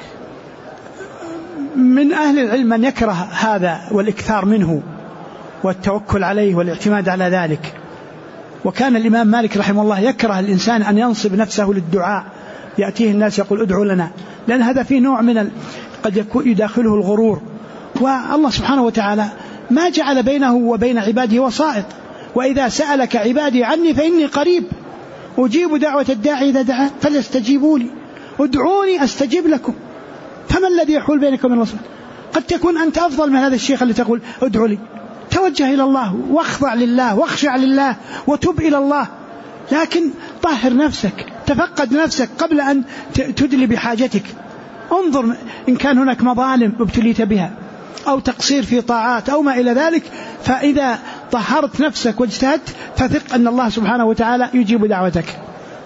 [SPEAKER 3] من أهل العلم من يكره هذا والإكثار منه والتوكل عليه والاعتماد على ذلك. وكان الإمام مالك رحمه الله يكره الإنسان أن ينصب نفسه للدعاء، يأتيه الناس يقول ادعوا لنا، لأن هذا فيه نوع من قد يكون يداخله الغرور. والله سبحانه وتعالى ما جعل بينه وبين عباده وسائط، وإذا سألك عبادي عني فإني قريب أجيب دعوة الداعي إذا دعان فليستجيبوا لي ادعوني أستجيب لكم. فما الذي يحول بينكم من الوسط؟ قد تكون أنت أفضل من هذا الشيخ اللي تقول ادعوا لي، توجه إلى الله واخضع لله واخشع لله وتب إلى الله، لكن طهر نفسك، تفقد نفسك قبل أن تدلي بحاجتك. انظر إن كان هناك مظالم ابتليت بها أو تقصير في طاعات أو ما إلى ذلك، فإذا طهرت نفسك واجتهدت فثق أن الله سبحانه وتعالى يجيب دعوتك.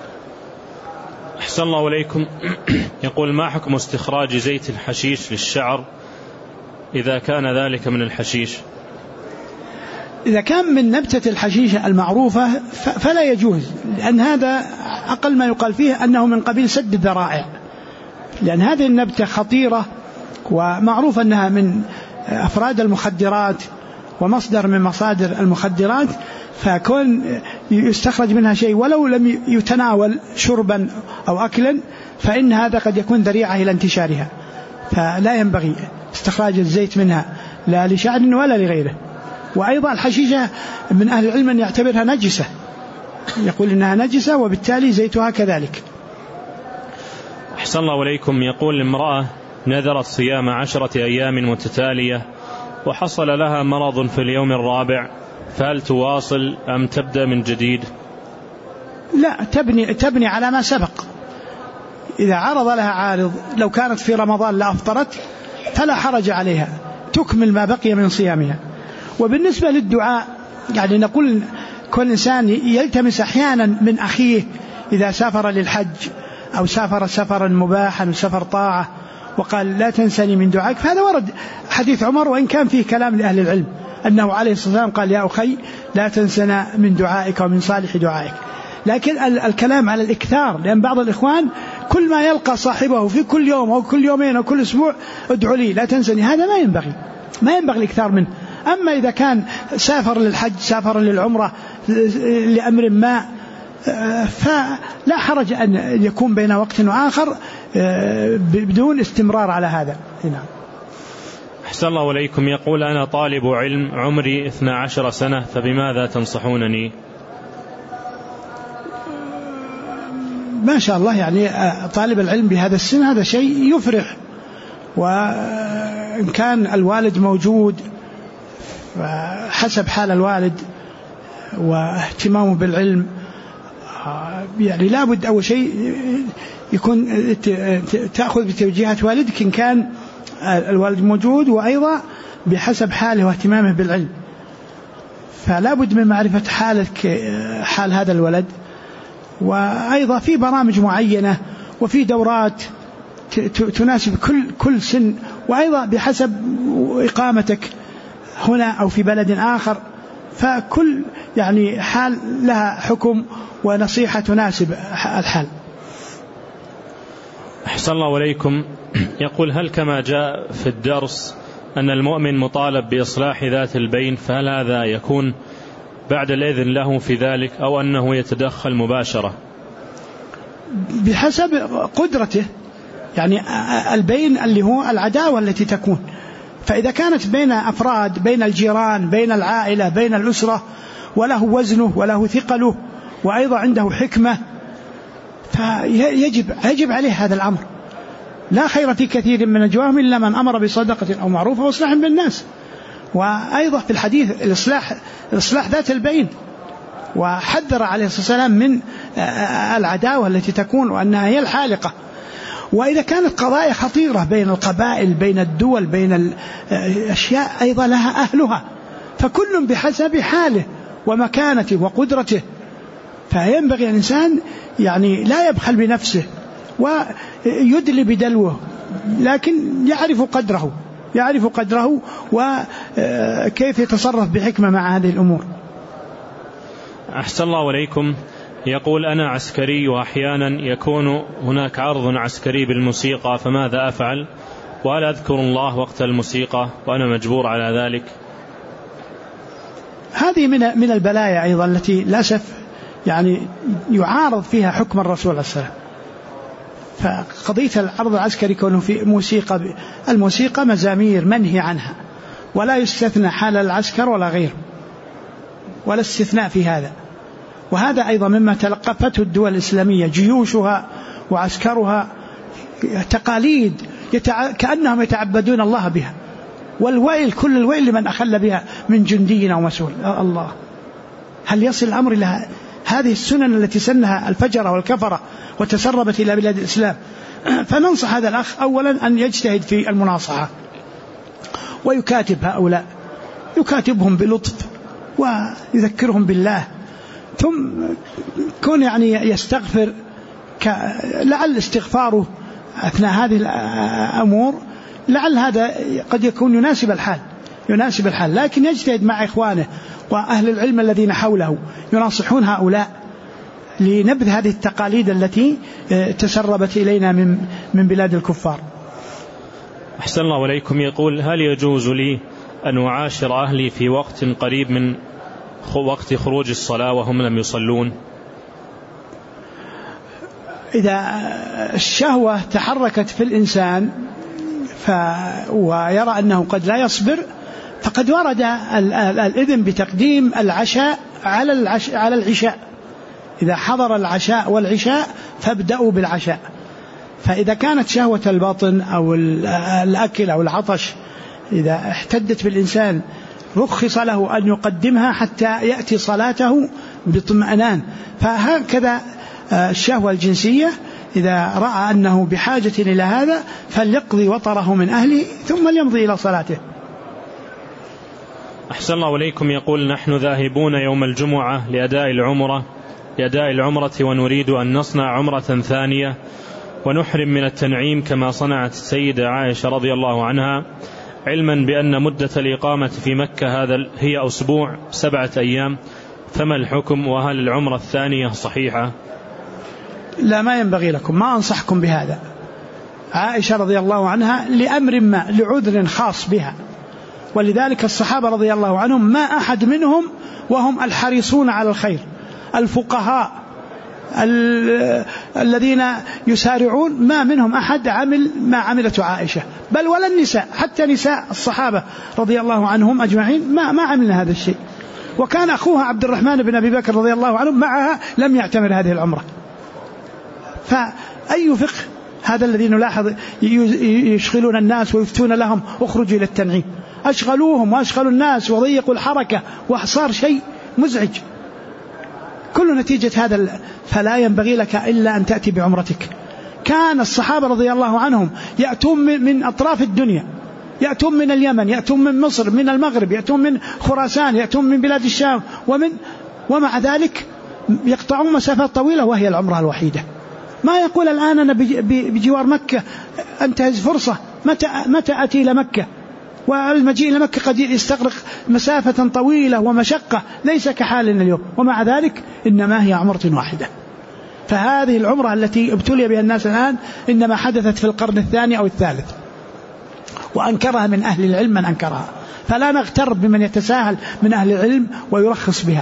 [SPEAKER 2] أحسن الله إليكم. يقول: ما حكم استخراج زيت الحشيش للشعر إذا كان ذلك من الحشيش؟
[SPEAKER 3] إذا كان من نبتة الحشيشة المعروفة فلا يجوز، لأن هذا أقل ما يقال فيه أنه من قبيل سد الذرائع، لأن هذه النبتة خطيرة ومعروف أنها من أفراد المخدرات ومصدر من مصادر المخدرات، فكون يستخرج منها شيء ولو لم يتناول شربا أو أكلا فإن هذا قد يكون ذريعة إلى انتشارها، فلا ينبغي استخراج الزيت منها لا لشعر ولا لغيره. وأيضا الحشيشة من أهل العلم أن يعتبرها نجسة، يقول إنها نجسة وبالتالي زيتها كذلك.
[SPEAKER 2] أحسن الله إليكم. يقول: امرأة نذرت صيام 10 أيام متتالية وحصل لها مرض في اليوم الرابع، فهل تواصل أم تبدأ من جديد؟
[SPEAKER 3] لا، تبني على ما سبق. إذا عرض لها عارض لو كانت في رمضان لا أفطرت فلا حرج عليها، تكمل ما بقي من صيامها. وبالنسبة للدعاء يعني نقول كل إنسان يلتمس أحيانا من أخيه إذا سافر للحج أو سافر سفرا مباحا وسفر طاعة وقال لا تنسني من دعائك، فهذا ورد حديث عمر وإن كان فيه كلام لأهل العلم أنه عليه الصلاة والسلام قال: يا أخي لا تنسنا من دعائك ومن صالح دعائك. لكن الكلام على الإكثار، لأن بعض الإخوان كل ما يلقى صاحبه في كل يوم أو كل يومين أو كل أسبوع ادعو لي لا تنسني، هذا ما ينبغي الإكثار منه. أما إذا كان سافر للحج سافر للعمرة لأمر ما فلا حرج أن يكون بين وقت وآخر بدون استمرار على هذا. نعم.
[SPEAKER 2] أحسن الله إليكم. يقول: أنا طالب علم عمري 12 سنة، فبماذا تنصحونني؟
[SPEAKER 3] ما شاء الله، يعني طالب العلم بهذا السن هذا شيء يفرح، وإن كان الوالد موجود حسب حال الوالد واهتمامه بالعلم، يعني لابد أول شيء يكون تأخذ بتوجيهات والدك إن كان الوالد موجود، وأيضا بحسب حاله واهتمامه بالعلم، فلا بد من معرفة حال هذا الولد. وأيضا في برامج معينة وفي دورات تناسب كل سن، وأيضا بحسب إقامتك هنا أو في بلد آخر، فكل يعني حال لها حكم ونصيحة تناسب الحال.
[SPEAKER 2] أحسن الله إليكم. يقول: هل كما جاء في الدرس أن المؤمن مطالب بإصلاح ذات البين، فهل هذا يكون بعد الإذن له في ذلك أو أنه يتدخل مباشرة؟
[SPEAKER 3] بحسب قدرته، يعني البين اللي هو العداوة التي تكون، فإذا كانت بين أفراد، بين الجيران، بين العائلة، بين الأسرة، وله وزنه وله ثقله وأيضا عنده حكمة، فيجب عليه هذا الأمر. لا خير في كثير من نجواهم إلا من أمر بصدقة أو معروف وإصلاح بالناس. وأيضا في الحديث الإصلاح ذات البين، وحذر عليه الصلاة والسلام من العداوة التي تكون وأنها هي الحالقة. وإذا كانت قضايا خطيرة بين القبائل، بين الدول، بين الأشياء أيضا لها أهلها، فكل بحسب حاله ومكانته وقدرته، فينبغي الإنسان يعني لا يبخل بنفسه ويدلي بدلوه، لكن يعرف قدره وكيف يتصرف بحكمة مع هذه الأمور.
[SPEAKER 2] أحسن الله إليكم. يقول: أنا عسكري وأحيانا يكون هناك عرض عسكري بالموسيقى، فماذا أفعل؟ وهل أذكر الله وقت الموسيقى وأنا مجبور على ذلك؟
[SPEAKER 3] هذه من البلايا أيضا التي للأسف يعني يعارض فيها حكم الرسول عليه السلام. فقضية العرض العسكري كونه في موسيقى، الموسيقى مزامير منهي عنها، ولا يستثنى حال العسكر ولا غيره، ولا استثناء في هذا. وهذا أيضا مما تلقفته الدول الإسلامية، جيوشها وعسكرها تقاليد كأنهم يتعبدون الله بها، والويل كل الويل لمن أخل بها من جندي أو مسؤول. الله، هل يصل الأمر إلى هذه السنن التي سنها الفجر والكفرة وتسربت إلى بلاد الإسلام؟ فننصح هذا الأخ أولا أن يجتهد في المناصحة ويكاتب هؤلاء، يكاتبهم بلطف ويذكرهم بالله، ثم كون يعني يستغفر، لعل استغفاره أثناء هذه الأمور لعل هذا قد يكون يناسب الحال، لكن يجتهد مع إخوانه وأهل العلم الذين حوله يناصحون هؤلاء لنبذ هذه التقاليد التي تسربت إلينا من بلاد الكفار.
[SPEAKER 2] أحسن الله إليكم. يقول: هل يجوز لي أن أعاشر أهلي في وقت قريب من وقت خروج الصلاة وهم لم يصلون؟ إذا
[SPEAKER 3] الشهوة تحركت في الإنسان ويرى أنه قد لا يصبر، فقد ورد الإذن بتقديم العشاء على العشاء. إذا حضر العشاء والعشاء فابدأوا بالعشاء. فإذا كانت شهوة الباطن أو الأكل أو العطش إذا احتدت بالإنسان رخص له أن يقدمها حتى يأتي صلاته باطمئنان. فهكذا الشهوة الجنسية إذا رأى أنه بحاجة إلى هذا فليقضي وطره من أهله ثم ليمضي إلى صلاته.
[SPEAKER 2] أحسن الله إليكم. يقول: نحن ذاهبون يوم الجمعة لأداء العمرة ونريد أن نصنع عمرة ثانية ونحرم من التنعيم كما صنعت السيدة عائشة رضي الله عنها، علما بأن مدة الإقامة في مكة هي أسبوع 7 أيام، فما الحكم؟ وهل العمرة الثانية صحيحة؟
[SPEAKER 3] لا، ما ينبغي لكم، ما أنصحكم بهذا. عائشة رضي الله عنها لأمر ما، لعذر خاص بها، ولذلك الصحابة رضي الله عنهم ما أحد منهم وهم الحريصون على الخير، الفقهاء الذين يسارعون، ما منهم أحد عمل ما عملته عائشة، بل ولا النساء، حتى نساء الصحابة رضي الله عنهم أجمعين ما عملنا هذا الشيء. وكان أخوها عبد الرحمن بن أبي بكر رضي الله عنه معها لم يعتمر هذه العمرة. فأي فقه هذا الذي نلاحظ يشغلون الناس ويفتون لهم اخرجوا إلى التنعيم، أشغلوهم وأشغلوا الناس وضيقوا الحركة وصار شيء مزعج كل نتيجة هذا. فلا ينبغي لك إلا أن تأتي بعمرتك. كان الصحابة رضي الله عنهم يأتون من أطراف الدنيا، يأتون من اليمن، يأتون من مصر، من المغرب، يأتون من خراسان، يأتون من بلاد الشام، ومع ذلك يقطعون مسافات طويلة وهي العمرة الوحيدة. ما يقول الآن أنا بجوار مكة أنتهز فرصة، متى أتي إلى مكة؟ والمجيء إلى مكة قد يستغرق مسافة طويلة ومشقة ليس كحالنا اليوم، ومع ذلك إنما هي عمرة واحدة. فهذه العمرة التي ابتلي بها الناس الآن إنما حدثت في القرن الثاني أو الثالث، وأنكرها من أهل العلم من أنكرها، فلا نغتر بمن يتساهل من أهل العلم ويرخص بها.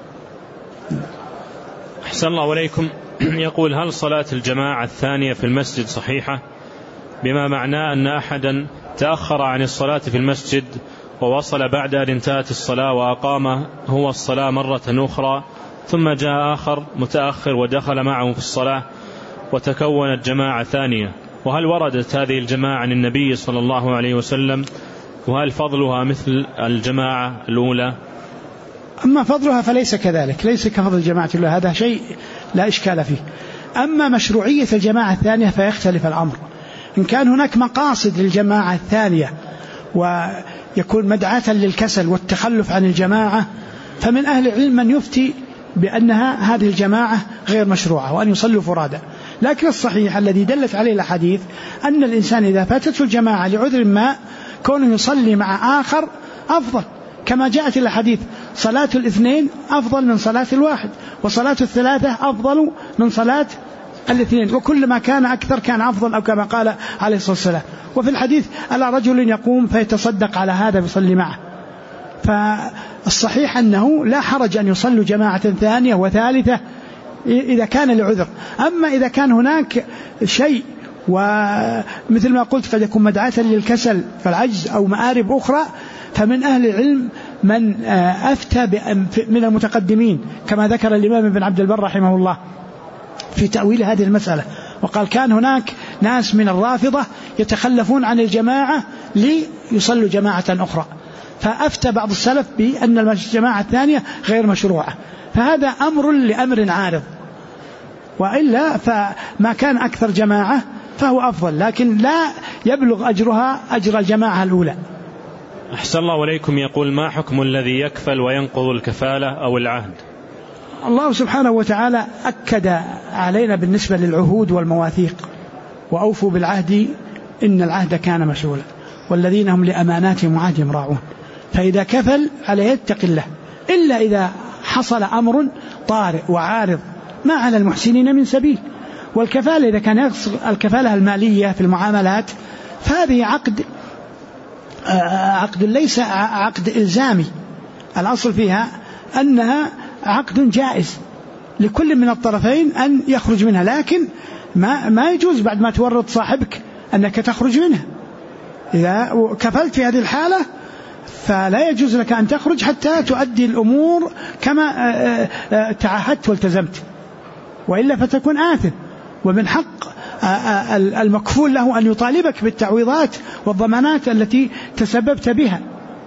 [SPEAKER 2] أحسن الله إليكم. يقول: هل صلاة الجماعة الثانية في المسجد صحيحة؟ بما معناه أن أحدا تأخر عن الصلاة في المسجد ووصل بعد أن انتهت الصلاة وأقام هو الصلاة مرة أخرى، ثم جاء آخر متأخر ودخل معه في الصلاة وتكونت جماعة ثانية، وهل وردت هذه الجماعة عن النبي صلى الله عليه وسلم؟ وهل فضلها مثل الجماعة الأولى؟
[SPEAKER 3] أما فضلها فليس كذلك، ليس كفضل الجماعة الأولى، هذا شيء لا إشكال فيه. أما مشروعية الجماعة الثانية فيختلف الأمر. إن كان هناك مقاصد للجماعة الثانية ويكون مدعاة للكسل والتخلف عن الجماعة، فمن أهل العلم من يفتي بأنها هذه الجماعة غير مشروعة وأن يصلوا فرادى. لكن الصحيح الذي دلت عليه الحديث أن الإنسان إذا فاتته الجماعة لعذر ما كونه يصلي مع آخر أفضل، كما جاءت الحديث: صلاة الاثنين أفضل من صلاة الواحد، وصلاة الثلاثة أفضل من صلاة الاثنين، وكل ما كان أكثر كان أفضل، أو كما قال عليه الصلاة والسلام. وفي الحديث: ألا رجل يقوم فيتصدق على هذا يصلي معه. فالصحيح أنه لا حرج أن يصلوا جماعة ثانية وثالثة إذا كان لعذر. أما إذا كان هناك شيء ومثل ما قلت قد يكون مدعاة للكسل فالعجز أو مآرب أخرى، فمن أهل العلم من أفتى من المتقدمين كما ذكر الإمام ابن عبد البر رحمه الله في تأويل هذه المسألة، وقال كان هناك ناس من الرافضة يتخلفون عن الجماعة ليصلوا جماعة أخرى، فأفتى بعض السلف بأن الجماعة الثانية غير مشروعة، فهذا أمر لأمر عارض، وإلا فما كان أكثر جماعة فهو أفضل، لكن لا يبلغ أجرها أجر الجماعة الأولى.
[SPEAKER 2] أحسن الله إليكم. يقول: ما حكم الذي يكفل وينقض الكفالة أو العهد؟
[SPEAKER 3] الله سبحانه وتعالى أكد علينا بالنسبة للعهود والمواثيق: وأوفوا بالعهد إن العهد كان مسؤولا والذين هم لأماناتهم وعهدهم راعون. فإذا كفل عليه يتق الله، إلا إذا حصل أمر طارئ وعارض ما على المحسنين من سبيل. والكفالة إذا كان يقصد الكفالة المالية في المعاملات فهذه عقد ليس عقد إلزامي، الأصل فيها أنها عقد جائز لكل من الطرفين أن يخرج منها، لكن ما يجوز بعد ما تورط صاحبك أنك تخرج منها. إذا كفلت في هذه الحالة فلا يجوز لك أن تخرج حتى تؤدي الأمور كما تعهدت والتزمت، وإلا فتكون آثم، ومن حق المكفول له أن يطالبك بالتعويضات والضمانات التي تسببت بها.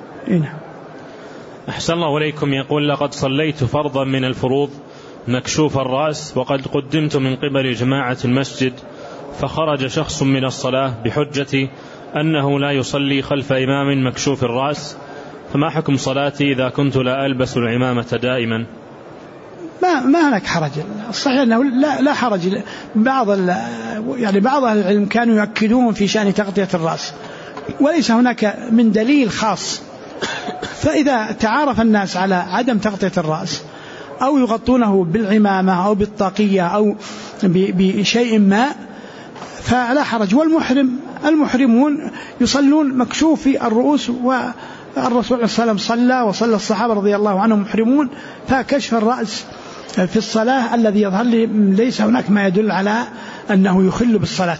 [SPEAKER 2] أحسن الله إليكم. يقول: لقد صليت فرضا من الفروض مكشوف الرأس، وقد قدمت من قبل جماعة المسجد، فخرج شخص من الصلاة بحجة أنه لا يصلي خلف إمام مكشوف الرأس، فما حكم صلاتي إذا كنت لا ألبس العمامة دائما؟
[SPEAKER 3] ما هناك حرج، الصحيح أنه لا حرج. بعض أهل العلم كانوا يؤكدون في شأن تغطية الرأس، وليس هناك من دليل خاص، فإذا تعارف الناس على عدم تغطية الرأس أو يغطونه بالعمامة أو بالطاقية أو بشيء ما فلا حرج. المحرمون يصلون مكشوف الرؤوس، والرسول صلى الله عليه وسلم صلى وصلى الصحابة رضي الله عنهم محرمون، فكشف الرأس في الصلاة الذي يظهر لي ليس هناك ما يدل على أنه يخل بالصلاة.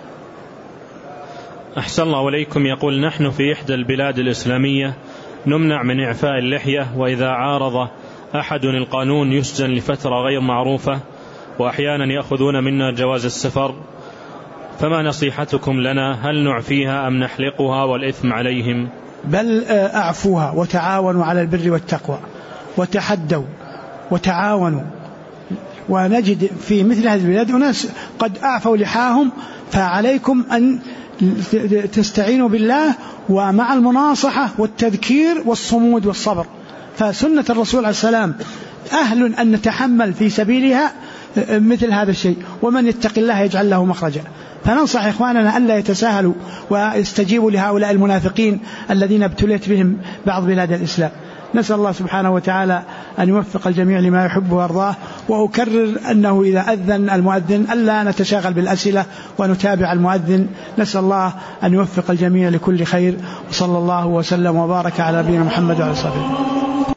[SPEAKER 2] أحسن الله إليكم. يقول: نحن في إحدى البلاد الإسلامية نمنع من إعفاء اللحية، وإذا عارض أحد القانون يسجن لفترة غير معروفة، وأحيانا يأخذون منا جواز السفر، فما نصيحتكم لنا؟ هل نعفيها أم نحلقها والإثم عليهم؟
[SPEAKER 3] بل أعفوها وتعاونوا على البر والتقوى وتحدوا وتعاونوا، ونجد في مثل هذه البلاد أناس قد أعفوا لحاهم، فعليكم أن تستعينوا بالله ومع المناصحة والتذكير والصمود والصبر، فسنة الرسول عليه السلام أهل أن نتحمل في سبيلها مثل هذا الشيء، ومن يتق الله يجعل له مخرجا. فننصح إخواننا ألا يتساهلوا ويستجيبوا لهؤلاء المنافقين الذين ابتليت بهم بعض بلاد الإسلام. نسأل الله سبحانه وتعالى أن يوفق الجميع لما يحب ويرضاه. وأكرر أنه إذا أذن المؤذن ألا نتشاغل بالأسئلة ونتابع المؤذن. نسأل الله أن يوفق الجميع لكل خير، وصلى الله وسلم وبارك على نبينا محمد وعلى آله وصحبه.